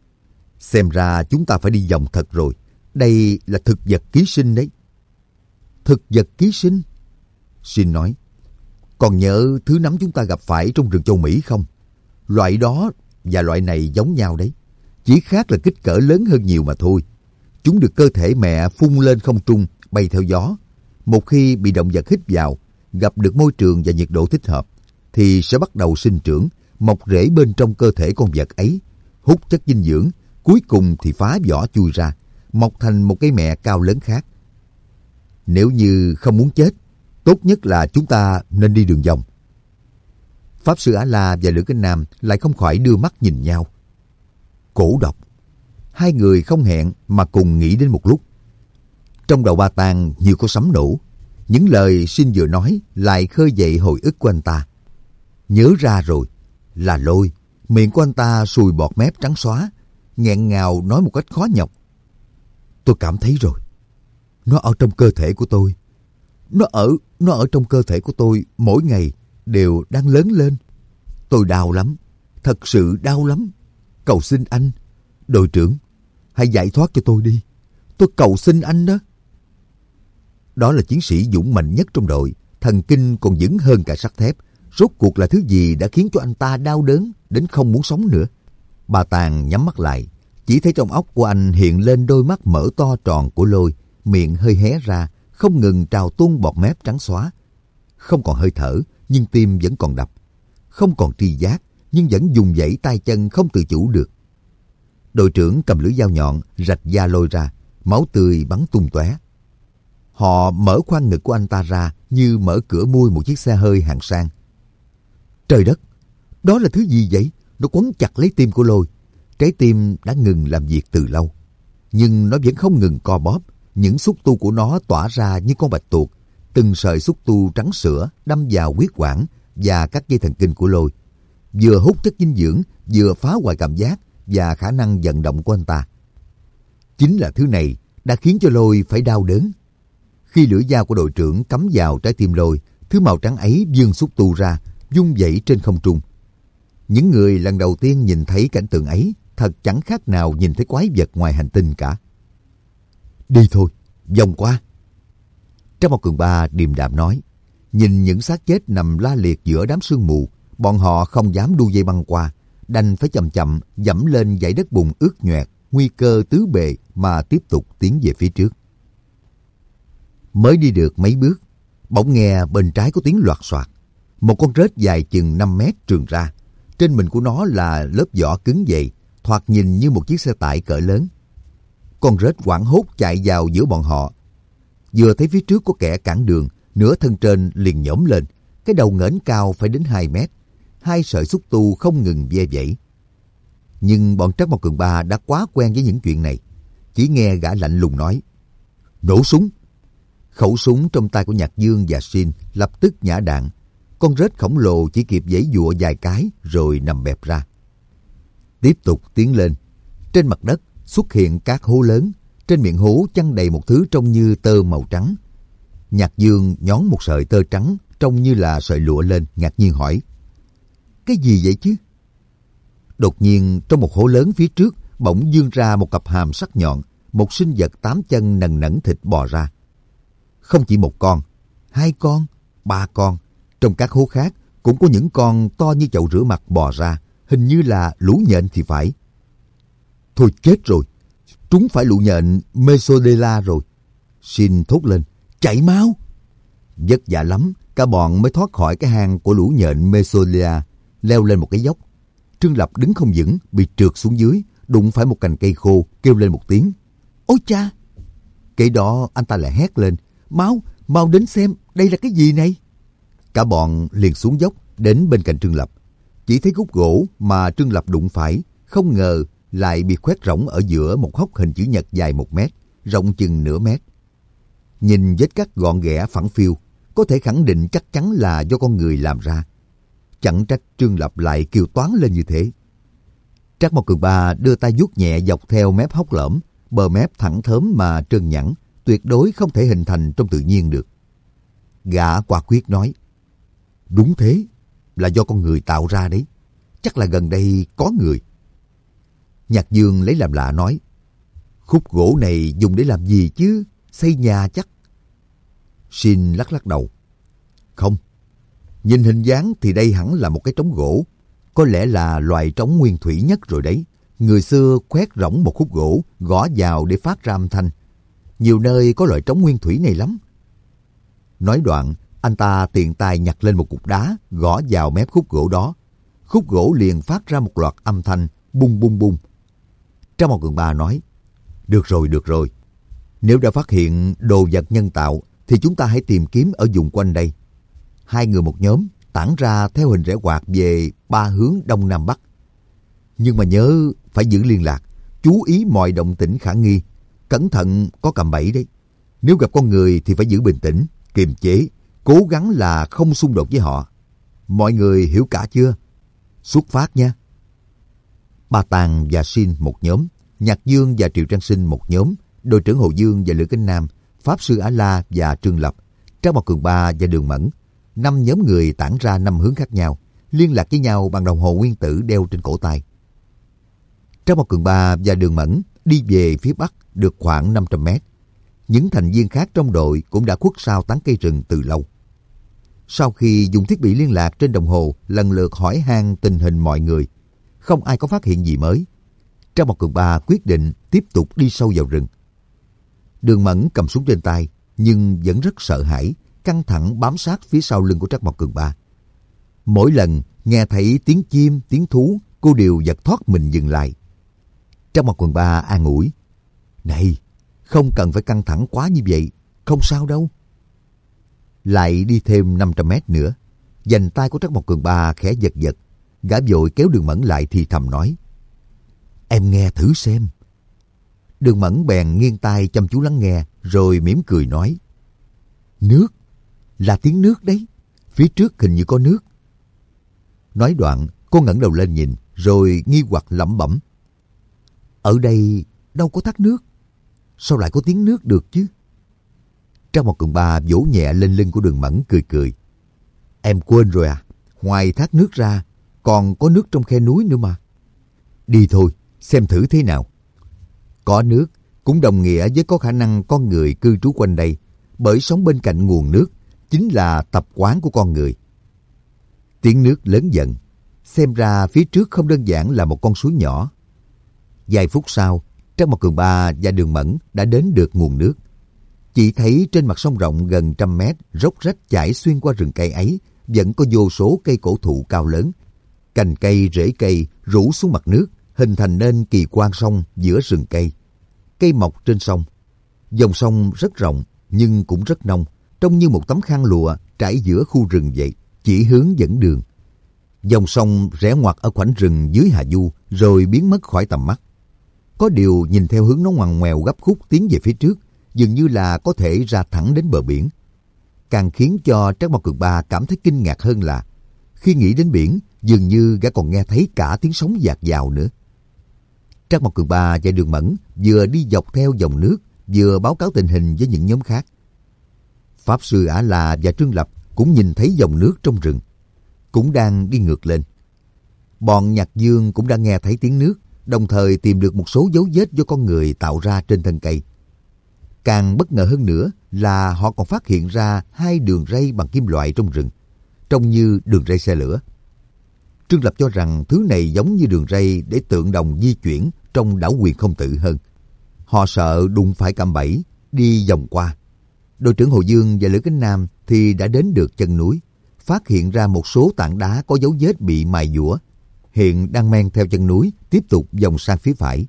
xem ra chúng ta phải đi vòng thật rồi. Đây là thực vật ký sinh đấy. Thực vật ký sinh? Shin nói, còn nhớ thứ nấm chúng ta gặp phải trong rừng châu Mỹ không? Loại đó và loại này giống nhau đấy. Chỉ khác là kích cỡ lớn hơn nhiều mà thôi. Chúng được cơ thể mẹ phun lên không trung, bay theo gió. Một khi bị động vật hít vào, gặp được môi trường và nhiệt độ thích hợp, thì sẽ bắt đầu sinh trưởng, mọc rễ bên trong cơ thể con vật ấy, hút chất dinh dưỡng, cuối cùng thì phá vỏ chui ra, mọc thành một cây mẹ cao lớn khác. Nếu như không muốn chết, tốt nhất là chúng ta nên đi đường vòng. Pháp Sư A-la và Lữ Kính Nam lại không khỏi đưa mắt nhìn nhau. Cổ độc. Hai người không hẹn mà cùng nghĩ đến một lúc. Trong đầu Ba Tàng như có sấm nổ. Những lời Shin vừa nói lại khơi dậy hồi ức của anh ta. Nhớ ra rồi, là Lôi. Miệng của anh ta sùi bọt mép trắng xóa, nghẹn ngào nói một cách khó nhọc. Tôi cảm thấy rồi. Nó ở trong cơ thể của tôi. Nó ở trong cơ thể của tôi mỗi ngày đều đang lớn lên. Tôi đau lắm, thật sự đau lắm. Cầu xin anh, đội trưởng, hãy giải thoát cho tôi đi. Tôi cầu xin anh đó. Đó là chiến sĩ dũng mạnh nhất trong đội, thần kinh còn vững hơn cả sắt thép. Rốt cuộc là thứ gì đã khiến cho anh ta đau đớn đến không muốn sống nữa? Bà Tàng nhắm mắt lại, chỉ thấy trong óc của anh hiện lên đôi mắt mở to tròn của Lôi, miệng hơi hé ra, không ngừng trào tuôn bọt mép trắng xóa. Không còn hơi thở, nhưng tim vẫn còn đập. Không còn tri giác, nhưng vẫn dùng dãy tay chân không tự chủ được. Đội trưởng cầm lưỡi dao nhọn rạch da Lôi ra, máu tươi bắn tung tóe. Họ mở khoang ngực của anh ta ra như mở cửa mui một chiếc xe hơi hạng sang. Trời đất! Đó là thứ gì vậy? Nó quấn chặt lấy tim của Lôi. Trái tim đã ngừng làm việc từ lâu, nhưng nó vẫn không ngừng co bóp. Những xúc tu của nó tỏa ra như con bạch tuộc. Từng sợi xúc tu trắng sữa đâm vào huyết quản và các dây thần kinh của Lôi, vừa hút chất dinh dưỡng, vừa phá hoại cảm giác và khả năng vận động của anh ta. Chính là thứ này đã khiến cho Lôi phải đau đớn. Khi lưỡi dao của đội trưởng cắm vào trái tim Lôi, thứ màu trắng ấy vươn xúc tu ra, vung vẩy trên không trung. Những người lần đầu tiên nhìn thấy cảnh tượng ấy thật chẳng khác nào nhìn thấy quái vật ngoài hành tinh cả. Đi thôi, Vòng qua. Trang Mao Cường Ba điềm đạm nói. Nhìn những xác chết nằm la liệt giữa đám sương mù, bọn họ không dám đu dây băng qua, đành phải chậm chậm dẫm lên dãy đất bùn ướt nhoẹt, nguy cơ tứ bề mà tiếp tục tiến về phía trước. Mới đi được mấy bước, bỗng nghe bên trái có tiếng loạt soạt. Một con rết dài chừng 5 mét trườn ra. Trên mình của nó là lớp vỏ cứng dày, thoạt nhìn như một chiếc xe tải cỡ lớn. Con rết hoảng hốt chạy vào giữa bọn họ. Vừa thấy phía trước có kẻ cản đường, nửa thân trên liền nhổm lên, cái đầu ngẩng cao phải đến 2 mét. 2 sợi xúc tu không ngừng ve vẩy. Nhưng bọn Trác Mao Cường Ba đã quá quen với những chuyện này. Chỉ nghe gã lạnh lùng nói, nổ súng. Khẩu súng trong tay của Nhạc Dương và Sin lập tức nhả đạn. Con rết khổng lồ chỉ kịp giãy giụa vài cái rồi nằm bẹp ra. Tiếp tục tiến lên. Trên mặt đất xuất hiện các hố lớn. Trên miệng hố chăn đầy một thứ trông như tơ màu trắng. Nhạc Dương nhón một sợi tơ trắng trông như là sợi lụa lên, ngạc nhiên hỏi, cái gì vậy chứ? Đột nhiên trong một hố lớn phía trước bỗng vươn ra một cặp hàm sắc nhọn, một sinh vật 8 chân nần nẫn thịt bò ra. Không chỉ một con, 2 con, 3 con. Trong các hố khác cũng có những con to như chậu rửa mặt bò ra, hình như là lũ nhện thì phải. Thôi chết rồi, trúng phải lũ nhện Mesodela rồi. Sin thốt lên, chạy mau. Vất vả lắm, cả bọn mới thoát khỏi cái hang của lũ nhện Mesodela, leo lên một cái dốc. Trương Lập đứng không vững, bị trượt xuống dưới, đụng phải một cành cây khô, kêu lên một tiếng. Ôi cha! Kể đó anh ta lại hét lên, mau đến xem, đây là cái gì này? Cả bọn liền xuống dốc, đến bên cạnh Trương Lập. Chỉ thấy khúc gỗ mà Trương Lập đụng phải, không ngờ lại bị khoét rỗng ở giữa một hốc hình chữ nhật dài 1 mét, rộng chừng nửa mét. Nhìn vết cắt gọn ghẽ phẳng phiu, có thể khẳng định chắc chắn là do con người làm ra. Chẳng trách Trương Lập lại kêu toán lên như thế. Trác Mao Cường Ba đưa tay vuốt nhẹ dọc theo mép hốc lõm, bờ mép thẳng thớm mà trơn nhẵn, tuyệt đối không thể hình thành trong tự nhiên được. Gã quả quyết nói, đúng thế, là do con người tạo ra đấy. Chắc là gần đây có người. Nhạc Dương lấy làm lạ nói, khúc gỗ này dùng để làm gì chứ? Xây nhà chắc. Sin lắc lắc đầu. Không, nhìn hình dáng thì đây hẳn là một cái trống gỗ. Có lẽ là loài trống nguyên thủy nhất rồi đấy. Người xưa khoét rỗng một khúc gỗ, gõ vào để phát ra âm thanh. Nhiều nơi có loại trống nguyên thủy này lắm. Nói đoạn, anh ta tiện tay nhặt lên một cục đá, gõ vào mép khúc gỗ đó. Khúc gỗ liền phát ra một loạt âm thanh, bung bung bung. Trác Mao Cường Ba nói, được rồi. Nếu đã phát hiện đồ vật nhân tạo, thì chúng ta hãy tìm kiếm ở vùng quanh đây. 2 người một nhóm, tản ra theo hình rẽ quạt về 3 hướng đông nam bắc. Nhưng mà nhớ phải giữ liên lạc, chú ý mọi động tĩnh khả nghi. Cẩn thận có cạm bẫy đấy. Nếu gặp con người thì phải giữ bình tĩnh, kiềm chế, cố gắng là không xung đột với họ. Mọi người hiểu cả chưa? Xuất phát nha. Ba Tàng và Sin một nhóm, Nhạc Dương và Triệu Trang Sinh một nhóm, đội trưởng Hồ Dương và Lữ Kính Nam, Pháp Sư Á La và Trương Lập, Trác Mao Cường Ba và Đường Mẫn. 5 nhóm người tản ra 5 hướng khác nhau, liên lạc với nhau bằng đồng hồ nguyên tử đeo trên cổ tay. Trác Mao Cường Ba và Đường Mẫn đi về phía bắc được khoảng 500 mét. Những thành viên khác trong đội cũng đã khuất sau tán cây rừng từ lâu. Sau khi dùng thiết bị liên lạc trên đồng hồ lần lượt hỏi han tình hình mọi người, không ai có phát hiện gì mới. Trác Mao Cường Ba quyết định tiếp tục đi sâu vào rừng. Đường Mẫn cầm súng trên tay nhưng vẫn rất sợ hãi, căng thẳng bám sát phía sau lưng của Trác Mao Cường Ba. Mỗi lần nghe thấy tiếng chim, tiếng thú, cô đều giật thoát mình dừng lại. Trác Mao Cường Ba an ủi, này, không cần phải căng thẳng quá như vậy, không sao đâu. Lại đi thêm 500 mét nữa, vành tay của Trác Mao Cường Ba khẽ giật giật. Gã vội kéo Đường Mẫn lại thì thầm nói, em nghe thử xem. Đường Mẫn bèn nghiêng tai chăm chú lắng nghe, rồi mỉm cười nói, nước, là tiếng nước đấy, phía trước hình như có nước. Nói đoạn, cô ngẩng đầu lên nhìn, rồi nghi hoặc lẩm bẩm, ở đây đâu có thác nước, sao lại có tiếng nước được chứ? Trác Mao Cường Ba vỗ nhẹ lên lưng của Đường Mẫn cười cười, em quên rồi à, ngoài thác nước ra còn có nước trong khe núi nữa mà. Đi thôi, xem thử thế nào. Có nước cũng đồng nghĩa với có khả năng con người cư trú quanh đây, bởi sống bên cạnh nguồn nước chính là tập quán của con người. Tiếng nước lớn dần, xem ra phía trước không đơn giản là một con suối nhỏ. Vài phút sau, Trác Mộc Cường Ba và Đường Mẫn đã đến được nguồn nước. Chỉ thấy trên mặt sông rộng gần 100 mét, róc rách chảy xuyên qua rừng cây ấy, vẫn có vô số cây cổ thụ cao lớn. Cành cây, rễ cây rủ xuống mặt nước, hình thành nên kỳ quan sông giữa rừng cây. Cây mọc trên sông. Dòng sông rất rộng nhưng cũng rất nông, trông như một tấm khăn lụa trải giữa khu rừng vậy, chỉ hướng dẫn đường. Dòng sông rẽ ngoặt ở khoảnh rừng dưới hạ du rồi biến mất khỏi tầm mắt. Có điều nhìn theo hướng nó ngoằn ngoèo gấp khúc tiến về phía trước, dường như là có thể ra thẳng đến bờ biển. Càng khiến cho Trác Mộc Cường Ba cảm thấy kinh ngạc hơn là khi nghĩ đến biển, dường như gã còn nghe thấy cả tiếng sóng dạt dào nữa. Trác Mộc Cường Ba và Đường Mẫn vừa đi dọc theo dòng nước, vừa báo cáo tình hình với những nhóm khác. Pháp Sư Ả La và Trương Lập cũng nhìn thấy dòng nước trong rừng, cũng đang đi ngược lên. Bọn Nhạc Dương cũng đã nghe thấy tiếng nước, đồng thời tìm được một số dấu vết do con người tạo ra trên thân cây. Càng bất ngờ hơn nữa là họ còn phát hiện ra 2 đường ray bằng kim loại trong rừng, trông như đường ray xe lửa. Trương Lập cho rằng thứ này giống như đường ray để tượng đồng di chuyển trong đảo Quyền Không Tự hơn. Họ sợ đụng phải cạm bẫy, đi vòng qua. Đội trưởng Hồ Dương và Lữ Kính Nam thì đã đến được chân núi, phát hiện ra một số tảng đá có dấu vết bị mài dũa, hiện đang men theo chân núi tiếp tục vòng sang phía phải.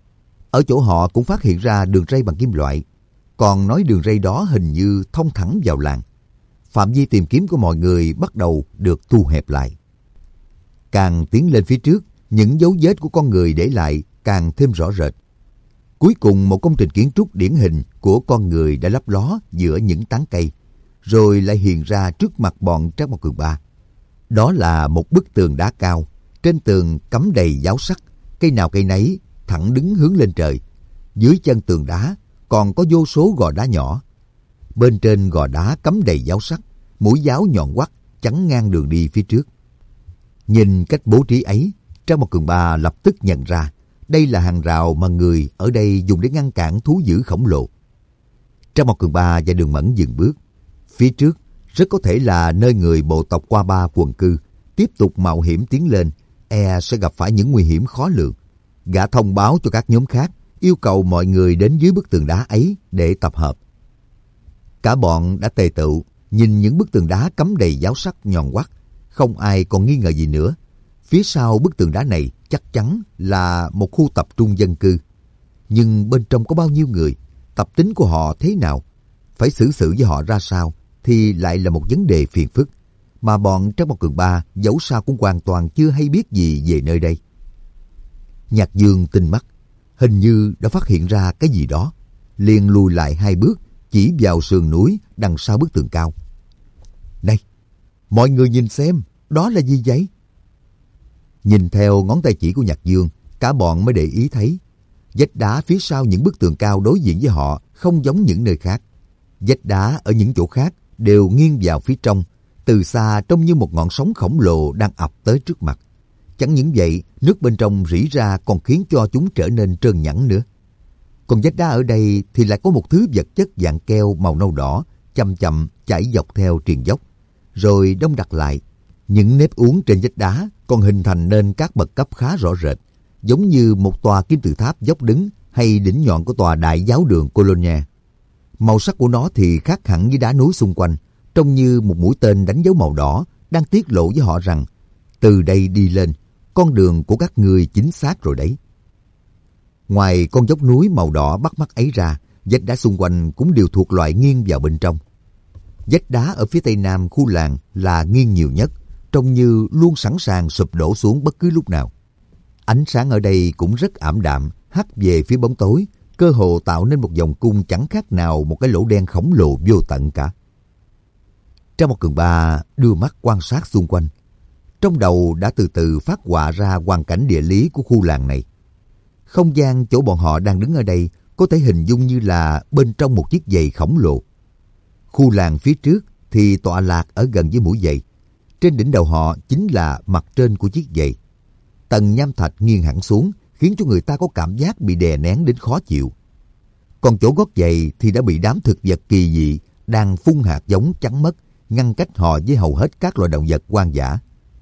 Ở chỗ họ cũng phát hiện ra đường ray bằng kim loại, còn nói đường ray đó hình như thông thẳng vào làng. Phạm vi tìm kiếm của mọi người bắt đầu được thu hẹp lại. Càng tiến lên phía trước, những dấu vết của con người để lại càng thêm rõ rệt. Cuối cùng một công trình kiến trúc điển hình của con người đã lấp ló giữa những tán cây, rồi lại hiện ra trước mặt bọn Trác Mộc Cường Ba. Đó là một bức tường đá cao, trên tường cắm đầy giáo sắc, cây nào cây nấy thẳng đứng hướng lên trời. Dưới chân tường đá còn có vô số gò đá nhỏ. Bên trên gò đá cắm đầy giáo sắc, mũi giáo nhọn quắt chắn ngang đường đi phía trước. Nhìn cách bố trí ấy, Trác Mộc Cường Ba lập tức nhận ra đây là hàng rào mà người ở đây dùng để ngăn cản thú dữ khổng lồ. Trác Mộc Cường Ba và Đường Mẫn dừng bước. Phía trước rất có thể là nơi người bộ tộc Qua Ba quần cư. Tiếp tục mạo hiểm tiến lên, sẽ gặp phải những nguy hiểm khó lường. Gã thông báo cho các nhóm khác, yêu cầu mọi người đến dưới bức tường đá ấy để tập hợp. Cả bọn đã tề tựu, nhìn những bức tường đá cắm đầy giáo sắc nhọn quắt. Không ai còn nghi ngờ gì nữa. Phía sau bức tường đá này chắc chắn là một khu tập trung dân cư. Nhưng bên trong có bao nhiêu người, tập tính của họ thế nào, phải xử sự với họ ra sao thì lại là một vấn đề phiền phức mà bọn Trác Mộc Cường Ba dẫu sao cũng hoàn toàn chưa hay biết gì về nơi đây. Nhạc Dương tinh mắt, hình như đã phát hiện ra cái gì đó, liền lùi lại 2 bước, chỉ vào sườn núi đằng sau bức tường cao. Này, mọi người nhìn xem, đó là gì vậy? Nhìn theo ngón tay chỉ của Nhạc Dương, cả bọn mới để ý thấy vách đá phía sau những bức tường cao đối diện với họ không giống những nơi khác. Vách đá ở những chỗ khác đều nghiêng vào phía trong, từ xa trông như một ngọn sóng khổng lồ đang ập tới trước mặt. Chẳng những vậy, nước bên trong rỉ ra còn khiến cho chúng trở nên trơn nhẵn nữa. Còn vách đá ở đây thì lại có một thứ vật chất dạng keo màu nâu đỏ, chậm chậm chảy dọc theo triền dốc, rồi đông đặc lại. Những nếp uốn trên vách đá còn hình thành nên các bậc cấp khá rõ rệt, giống như một tòa kim tự tháp dốc đứng hay đỉnh nhọn của tòa đại giáo đường Cologne. Màu sắc của nó thì khác hẳn với đá núi xung quanh, trông như một mũi tên đánh dấu màu đỏ đang tiết lộ với họ rằng từ đây đi lên, con đường của các ngươi chính xác rồi đấy. Ngoài con dốc núi màu đỏ bắt mắt ấy ra, vách đá xung quanh cũng đều thuộc loại nghiêng vào bên trong. Vách đá ở phía tây nam khu làng là nghiêng nhiều nhất, trông như luôn sẵn sàng sụp đổ xuống bất cứ lúc nào. Ánh sáng ở đây cũng rất ảm đạm, hắt về phía bóng tối, cơ hồ tạo nên một vòng cung chẳng khác nào một cái lỗ đen khổng lồ vô tận cả. Trác Mộc Cường Ba đưa mắt quan sát xung quanh. Trong đầu đã từ từ phát họa ra hoàn cảnh địa lý của khu làng này. Không gian chỗ bọn họ đang đứng ở đây có thể hình dung như là bên trong một chiếc giày khổng lồ. Khu làng phía trước thì tọa lạc ở gần với mũi giày. Trên đỉnh đầu họ chính là mặt trên của chiếc giày. Tầng nham thạch nghiêng hẳn xuống, khiến cho người ta có cảm giác bị đè nén đến khó chịu. Còn chỗ gót giày thì đã bị đám thực vật kỳ dị đang phun hạt giống chắn mất, ngăn cách họ với hầu hết các loài động vật hoang dã.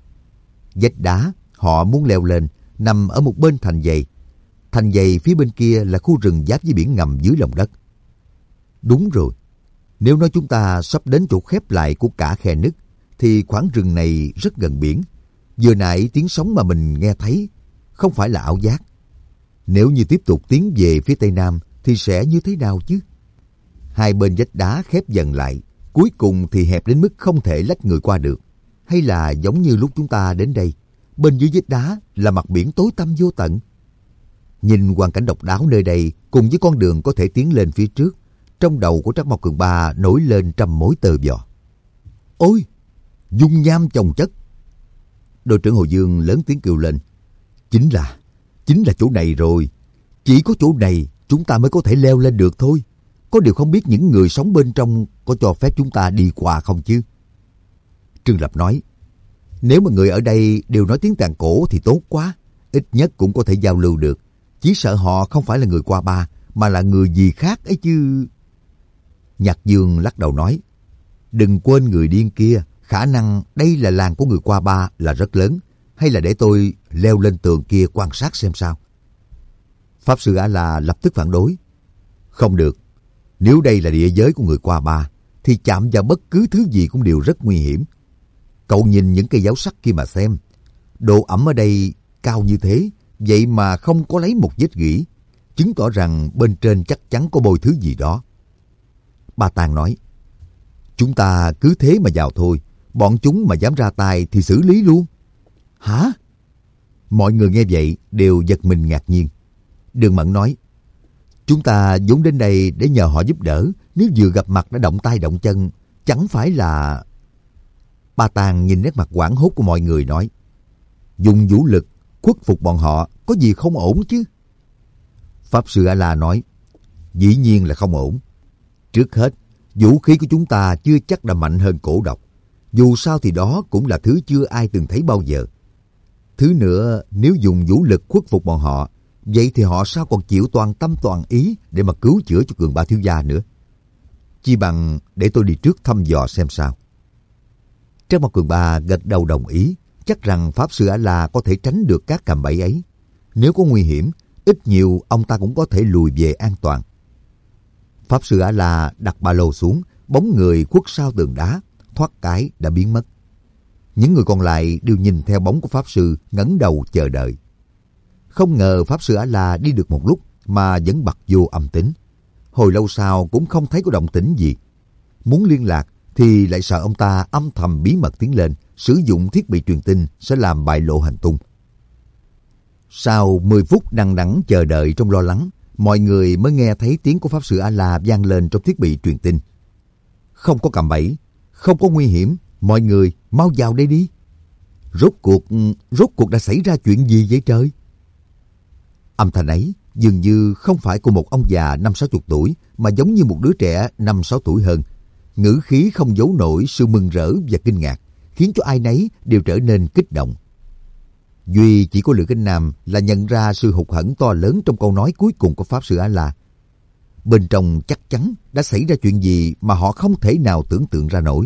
Vách đá họ muốn leo lên nằm ở một bên thành giày. Thành giày phía bên kia là khu rừng giáp với biển ngầm dưới lòng đất. Đúng rồi, nếu nói chúng ta sắp đến chỗ khép lại của cả khe nứt, thì khoảng rừng này rất gần biển. Vừa nãy tiếng sóng mà mình nghe thấy không phải là ảo giác. Nếu như tiếp tục tiến về phía tây nam thì sẽ như thế nào chứ? Hai bên vách đá khép dần lại, cuối cùng thì hẹp đến mức không thể lách người qua được. Hay là giống như lúc chúng ta đến đây, bên dưới vách đá là mặt biển tối tăm vô tận. Nhìn hoàn cảnh độc đáo nơi đây cùng với con đường có thể tiến lên phía trước, trong đầu của Trắc Mộc Cường Ba nổi lên trăm mối tơ vò. Ôi! Dung nham chồng chất! Đội trưởng Hồ Dương lớn tiếng kêu lên. Chính là chỗ này rồi. Chỉ có chỗ này chúng ta mới có thể leo lên được thôi. Có điều không biết những người sống bên trong có cho phép chúng ta đi qua không chứ? Trương Lập nói. Nếu mà người ở đây đều nói tiếng Tàn Cổ thì tốt quá. Ít nhất cũng có thể giao lưu được. Chỉ sợ họ không phải là người Qua Ba, mà là người gì khác ấy chứ. Nhạc Dương lắc đầu nói. Đừng quên người điên kia. Khả năng đây là làng của người Qua Ba là rất lớn. Hay là để tôi leo lên tường kia quan sát xem sao? Pháp sư A-la lập tức phản đối. Không được. Nếu đây là địa giới của người Qua Ba, thì chạm vào bất cứ thứ gì cũng đều rất nguy hiểm. Cậu nhìn những cây giáo sắt kia mà xem. Độ ẩm ở đây cao như thế, vậy mà không có lấy một vết gỉ, chứng tỏ rằng bên trên chắc chắn có bôi thứ gì đó. Ba Tàng nói. Chúng ta cứ thế mà vào thôi. Bọn chúng mà dám ra tay thì xử lý luôn. Hả? Mọi người nghe vậy đều giật mình ngạc nhiên. Đường Mẫn nói. Chúng ta vốn đến đây để nhờ họ giúp đỡ. Nếu vừa gặp mặt đã động tay động chân, chẳng phải là... Ba Tàng nhìn nét mặt hoảng hốt của mọi người nói. Dùng vũ lực khuất phục bọn họ có gì không ổn chứ? Pháp sư A-la nói. Dĩ nhiên là không ổn. Trước hết, vũ khí của chúng ta chưa chắc đã mạnh hơn cổ độc. Dù sao thì đó cũng là thứ chưa ai từng thấy bao giờ. Thứ nữa, nếu dùng vũ lực khuất phục bọn họ, vậy thì họ sao còn chịu toàn tâm toàn ý để mà cứu chữa cho Cường Ba thiếu gia nữa? Chi bằng để tôi đi trước thăm dò xem sao. Trác Mộc Cường Ba gật đầu đồng ý, chắc rằng Pháp sư A-la có thể tránh được các cạm bẫy ấy. Nếu có nguy hiểm, ít nhiều ông ta cũng có thể lùi về an toàn. Pháp sư A-la đặt ba lô xuống, bóng người khuất sau tường đá, thoát cái đã biến mất. Những người còn lại đều nhìn theo bóng của Pháp sư, ngẩng đầu chờ đợi. Không ngờ Pháp sư A-la đi được một lúc mà vẫn bặt vô âm tính. Hồi lâu sau cũng không thấy có động tĩnh gì. Muốn liên lạc thì lại sợ ông ta âm thầm bí mật tiến lên, sử dụng thiết bị truyền tin sẽ làm bại lộ hành tung. Sau 10 phút đằng đẵng chờ đợi trong lo lắng, mọi người mới nghe thấy tiếng của Pháp sư A-la vang lên trong thiết bị truyền tin. Không có cạm bẫy, không có nguy hiểm, mọi người mau vào đây đi. Rốt cuộc đã xảy ra chuyện gì vậy trời? Âm thanh ấy dường như không phải của một ông già 50-60 tuổi, mà giống như một đứa trẻ 5-6 tuổi hơn. Ngữ khí không giấu nổi sự mừng rỡ và kinh ngạc, khiến cho ai nấy đều trở nên kích động. Duy chỉ có Lữ Kinh Nam là nhận ra sự hụt hẫng to lớn trong câu nói cuối cùng của Pháp sư A-la. Bên trong chắc chắn đã xảy ra chuyện gì mà họ không thể nào tưởng tượng ra nổi.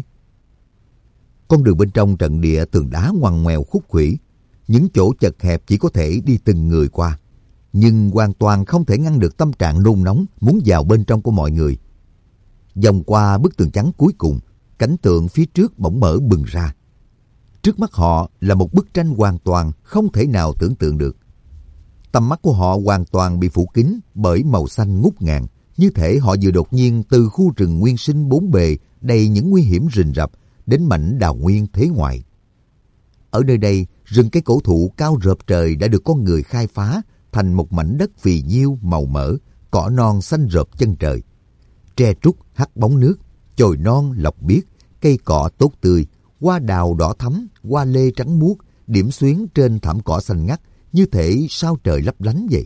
Con đường bên trong trận địa tường đá ngoằn ngoèo khúc khuỷu, những chỗ chật hẹp chỉ có thể đi từng người qua, nhưng hoàn toàn không thể ngăn được tâm trạng nôn nóng muốn vào bên trong của mọi người. Vòng qua bức tường trắng cuối cùng, cảnh tượng phía trước bỗng mở bừng ra. Trước mắt họ là một bức tranh hoàn toàn không thể nào tưởng tượng được. Tầm mắt của họ hoàn toàn bị phủ kín bởi màu xanh ngút ngàn, như thể họ vừa đột nhiên từ khu rừng nguyên sinh bốn bề đầy những nguy hiểm rình rập đến mảnh đào nguyên thế ngoại. Ở nơi đây, rừng cây cổ thụ cao rợp trời đã được con người khai phá thành một mảnh đất phì nhiêu màu mỡ, cỏ non xanh rợp chân trời. Tre trúc hắt bóng nước, chồi non lộc biếc, cây cỏ tốt tươi, hoa đào đỏ thắm, hoa lê trắng muốt, điểm xuyến trên thảm cỏ xanh ngắt, như thể sao trời lấp lánh vậy.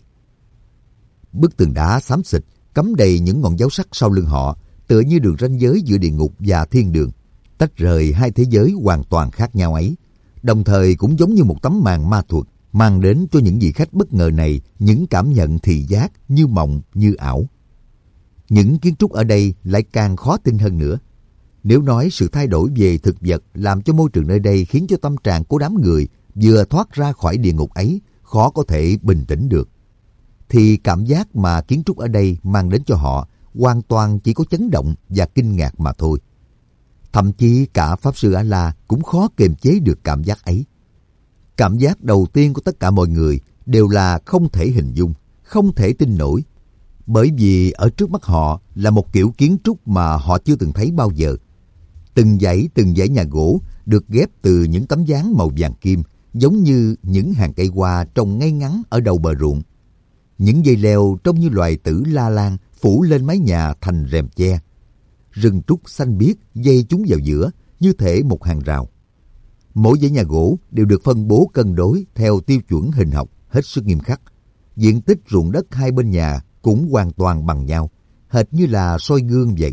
Bức tường đá xám xịt cắm đầy những ngọn giáo sắc sau lưng họ, tựa như đường ranh giới giữa địa ngục và thiên đường, tách rời hai thế giới hoàn toàn khác nhau ấy, đồng thời cũng giống như một tấm màn ma thuật, mang đến cho những vị khách bất ngờ này những cảm nhận thị giác như mộng như ảo. Những kiến trúc ở đây lại càng khó tin hơn nữa. Nếu nói sự thay đổi về thực vật làm cho môi trường nơi đây khiến cho tâm trạng của đám người vừa thoát ra khỏi địa ngục ấy khó có thể bình tĩnh được, thì cảm giác mà kiến trúc ở đây mang đến cho họ hoàn toàn chỉ có chấn động và kinh ngạc mà thôi. Thậm chí cả Pháp Sư A-la cũng khó kiềm chế được cảm giác ấy. Cảm giác đầu tiên của tất cả mọi người đều là không thể hình dung, không thể tin nổi. Bởi vì ở trước mắt họ là một kiểu kiến trúc mà họ chưa từng thấy bao giờ. Từng dãy nhà gỗ được ghép từ những tấm ván màu vàng kim, giống như những hàng cây hoa trồng ngay ngắn ở đầu bờ ruộng. Những dây leo trông như loài tử la lan phủ lên mái nhà thành rèm che. Rừng trúc xanh biếc dây chúng vào giữa như thể một hàng rào. Mỗi dãy nhà gỗ đều được phân bố cân đối theo tiêu chuẩn hình học hết sức nghiêm khắc. Diện tích ruộng đất hai bên nhà cũng hoàn toàn bằng nhau, hệt như là soi gương vậy.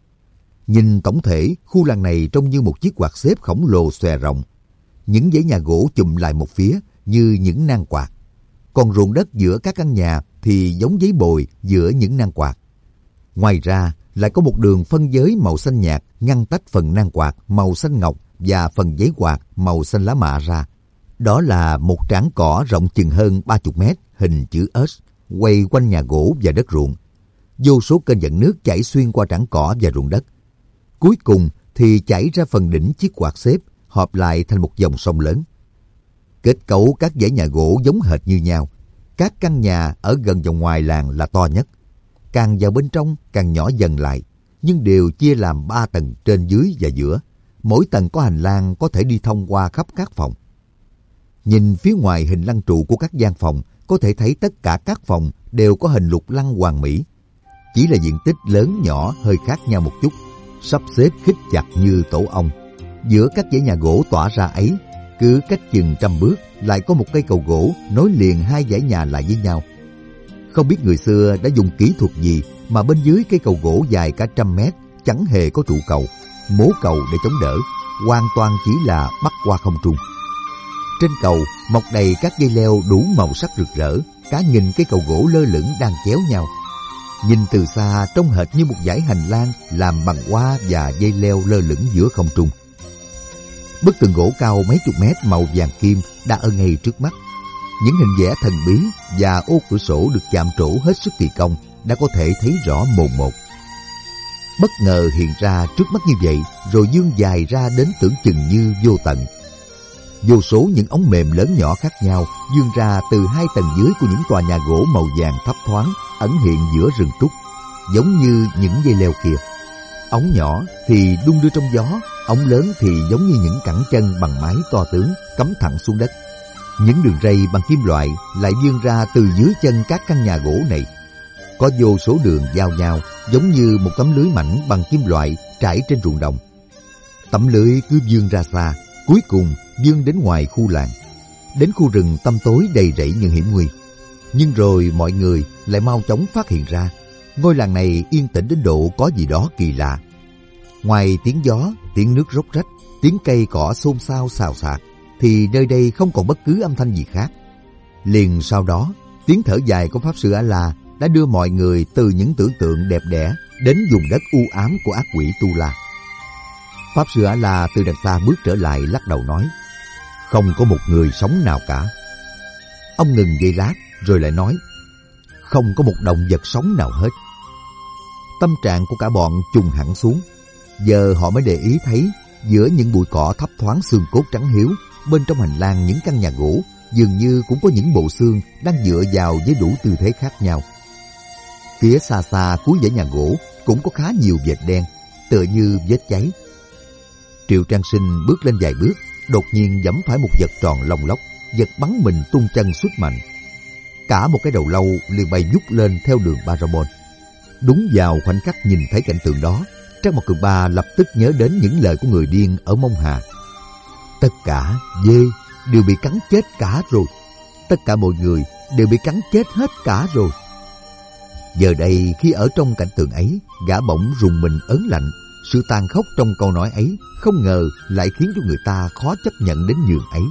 Nhìn tổng thể, khu làng này trông như một chiếc quạt xếp khổng lồ xòe rộng. Những dãy nhà gỗ chụm lại một phía như những nang quạt. Còn ruộng đất giữa các căn nhà thì giống giấy bồi giữa những nang quạt. Ngoài ra, lại có một đường phân giới màu xanh nhạt ngăn tách phần nang quạt màu xanh ngọc và phần giấy quạt màu xanh lá mạ ra. Đó là một trảng cỏ rộng chừng hơn 30 mét, hình chữ S, quay quanh nhà gỗ và đất ruộng. Vô số kênh dẫn nước chảy xuyên qua trảng cỏ và ruộng đất. Cuối cùng thì chảy ra phần đỉnh chiếc quạt xếp, hợp lại thành một dòng sông lớn. Kết cấu các dãy nhà gỗ giống hệt như nhau. Các căn nhà ở gần vòng ngoài làng là to nhất. Càng vào bên trong càng nhỏ dần lại, nhưng đều chia làm 3 tầng trên dưới và giữa. Mỗi tầng có hành lang có thể đi thông qua khắp các phòng. Nhìn phía ngoài hình lăng trụ của các gian phòng, có thể thấy tất cả các phòng đều có hình lục lăng hoàn mỹ. Chỉ là diện tích lớn nhỏ hơi khác nhau một chút, sắp xếp khít chặt như tổ ong. Giữa các dãy nhà gỗ tỏa ra ấy, cứ cách chừng 100 bước lại có một cây cầu gỗ nối liền hai dãy nhà lại với nhau. Không biết người xưa đã dùng kỹ thuật gì mà bên dưới cây cầu gỗ dài cả 100 mét chẳng hề có trụ cầu, mố cầu để chống đỡ, hoàn toàn chỉ là bắc qua không trung. Trên cầu mọc đầy các dây leo đủ màu sắc rực rỡ, cả nghìn cây cầu gỗ lơ lửng đang chéo nhau. Nhìn từ xa trông hệt như một dãy hành lang làm bằng hoa và dây leo lơ lửng giữa không trung. Bức tường gỗ cao mấy chục mét màu vàng kim đã ở ngay trước mắt. Những hình vẽ thần bí và ô cửa sổ được chạm trổ hết sức kỳ công đã có thể thấy rõ mồn một. Bất ngờ hiện ra trước mắt như vậy, rồi vươn dài ra đến tưởng chừng như vô tận. Vô số những ống mềm lớn nhỏ khác nhau vươn ra từ hai tầng dưới của những tòa nhà gỗ màu vàng thấp thoáng ẩn hiện giữa rừng trúc, giống như những dây leo kia. Ống nhỏ thì đung đưa trong gió, ống lớn thì giống như những cẳng chân bằng mái to tướng cắm thẳng xuống đất. Những đường ray bằng kim loại lại vươn ra từ dưới chân các căn nhà gỗ này. Có vô số đường giao nhau, giống như một tấm lưới mảnh bằng kim loại trải trên ruộng đồng. Tấm lưới cứ vươn ra xa, cuối cùng vươn đến ngoài khu làng, đến khu rừng tăm tối đầy rẫy những hiểm nguy. Nhưng rồi mọi người lại mau chóng phát hiện ra, ngôi làng này yên tĩnh đến độ có gì đó kỳ lạ. Ngoài tiếng gió, tiếng nước róc rách, tiếng cây cỏ xôn xao xào xạc, thì nơi đây không còn bất cứ âm thanh gì khác. Liền sau đó, tiếng thở dài của Pháp Sư A-la đã đưa mọi người từ những tưởng tượng đẹp đẽ đến vùng đất u ám của ác quỷ Tu La. Pháp Sư A-la từ đằng xa bước trở lại lắc đầu nói, không có một người sống nào cả. Ông ngừng giây lát rồi lại nói, không có một động vật sống nào hết. Tâm trạng của cả bọn trùng hẳn xuống. Giờ họ mới để ý thấy giữa những bụi cỏ thấp thoáng xương cốt trắng hiếu, bên trong hành lang những căn nhà gỗ dường như cũng có những bộ xương đang dựa vào với đủ tư thế khác nhau. Phía xa xa cuối dãy nhà gỗ cũng có khá nhiều vệt đen, tựa như vết cháy. Triệu Trang Sinh bước lên vài bước, đột nhiên giẫm phải một vật tròn lông lốc, giật bắn mình tung chân sút mạnh. Cả một cái đầu lâu liền bay vút lên theo đường parabol. Đúng vào khoảnh khắc nhìn thấy cảnh tượng đó, Trác Mộc Cường Ba lập tức nhớ đến những lời của người điên ở Mông Hà. Tất cả dê đều bị cắn chết cả rồi. Tất cả mọi người đều bị cắn chết hết cả rồi. Giờ đây khi ở trong cảnh tượng ấy, gã bỗng rùng mình ớn lạnh. Sự tàn khốc trong câu nói ấy không ngờ lại khiến cho người ta khó chấp nhận đến nhường ấy.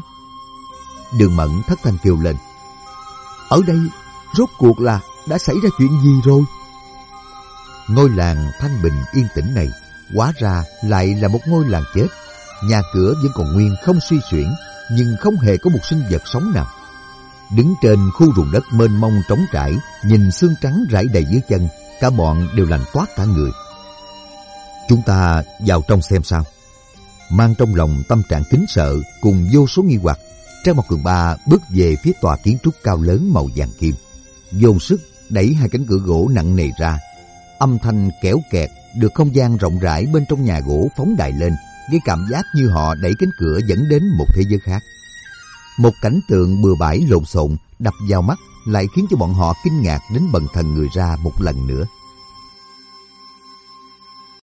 Đường Mẫn thất thanh kêu lên, ở đây rốt cuộc là đã xảy ra chuyện gì rồi? Ngôi làng thanh bình yên tĩnh này hóa ra lại là một ngôi làng chết. Nhà cửa vẫn còn nguyên không suy xuyển, nhưng không hề có một sinh vật sống nào. Đứng trên khu ruộng đất mênh mông trống trải, nhìn xương trắng rải đầy dưới chân, cả bọn đều lạnh toát cả người. Chúng ta vào trong xem sao. Mang trong lòng tâm trạng kính sợ cùng vô số nghi hoặc, Trang Mộc Cường Ba bước về phía tòa kiến trúc cao lớn màu vàng kim, dồn sức đẩy hai cánh cửa gỗ nặng nề ra. Âm thanh kéo kẹt được không gian rộng rãi bên trong nhà gỗ phóng đại lên, gây cảm giác như họ đẩy cánh cửa dẫn đến một thế giới khác. Một cảnh tượng bừa bãi lộn xộn đập vào mắt lại khiến cho bọn họ kinh ngạc đến bần thần người ra một lần nữa.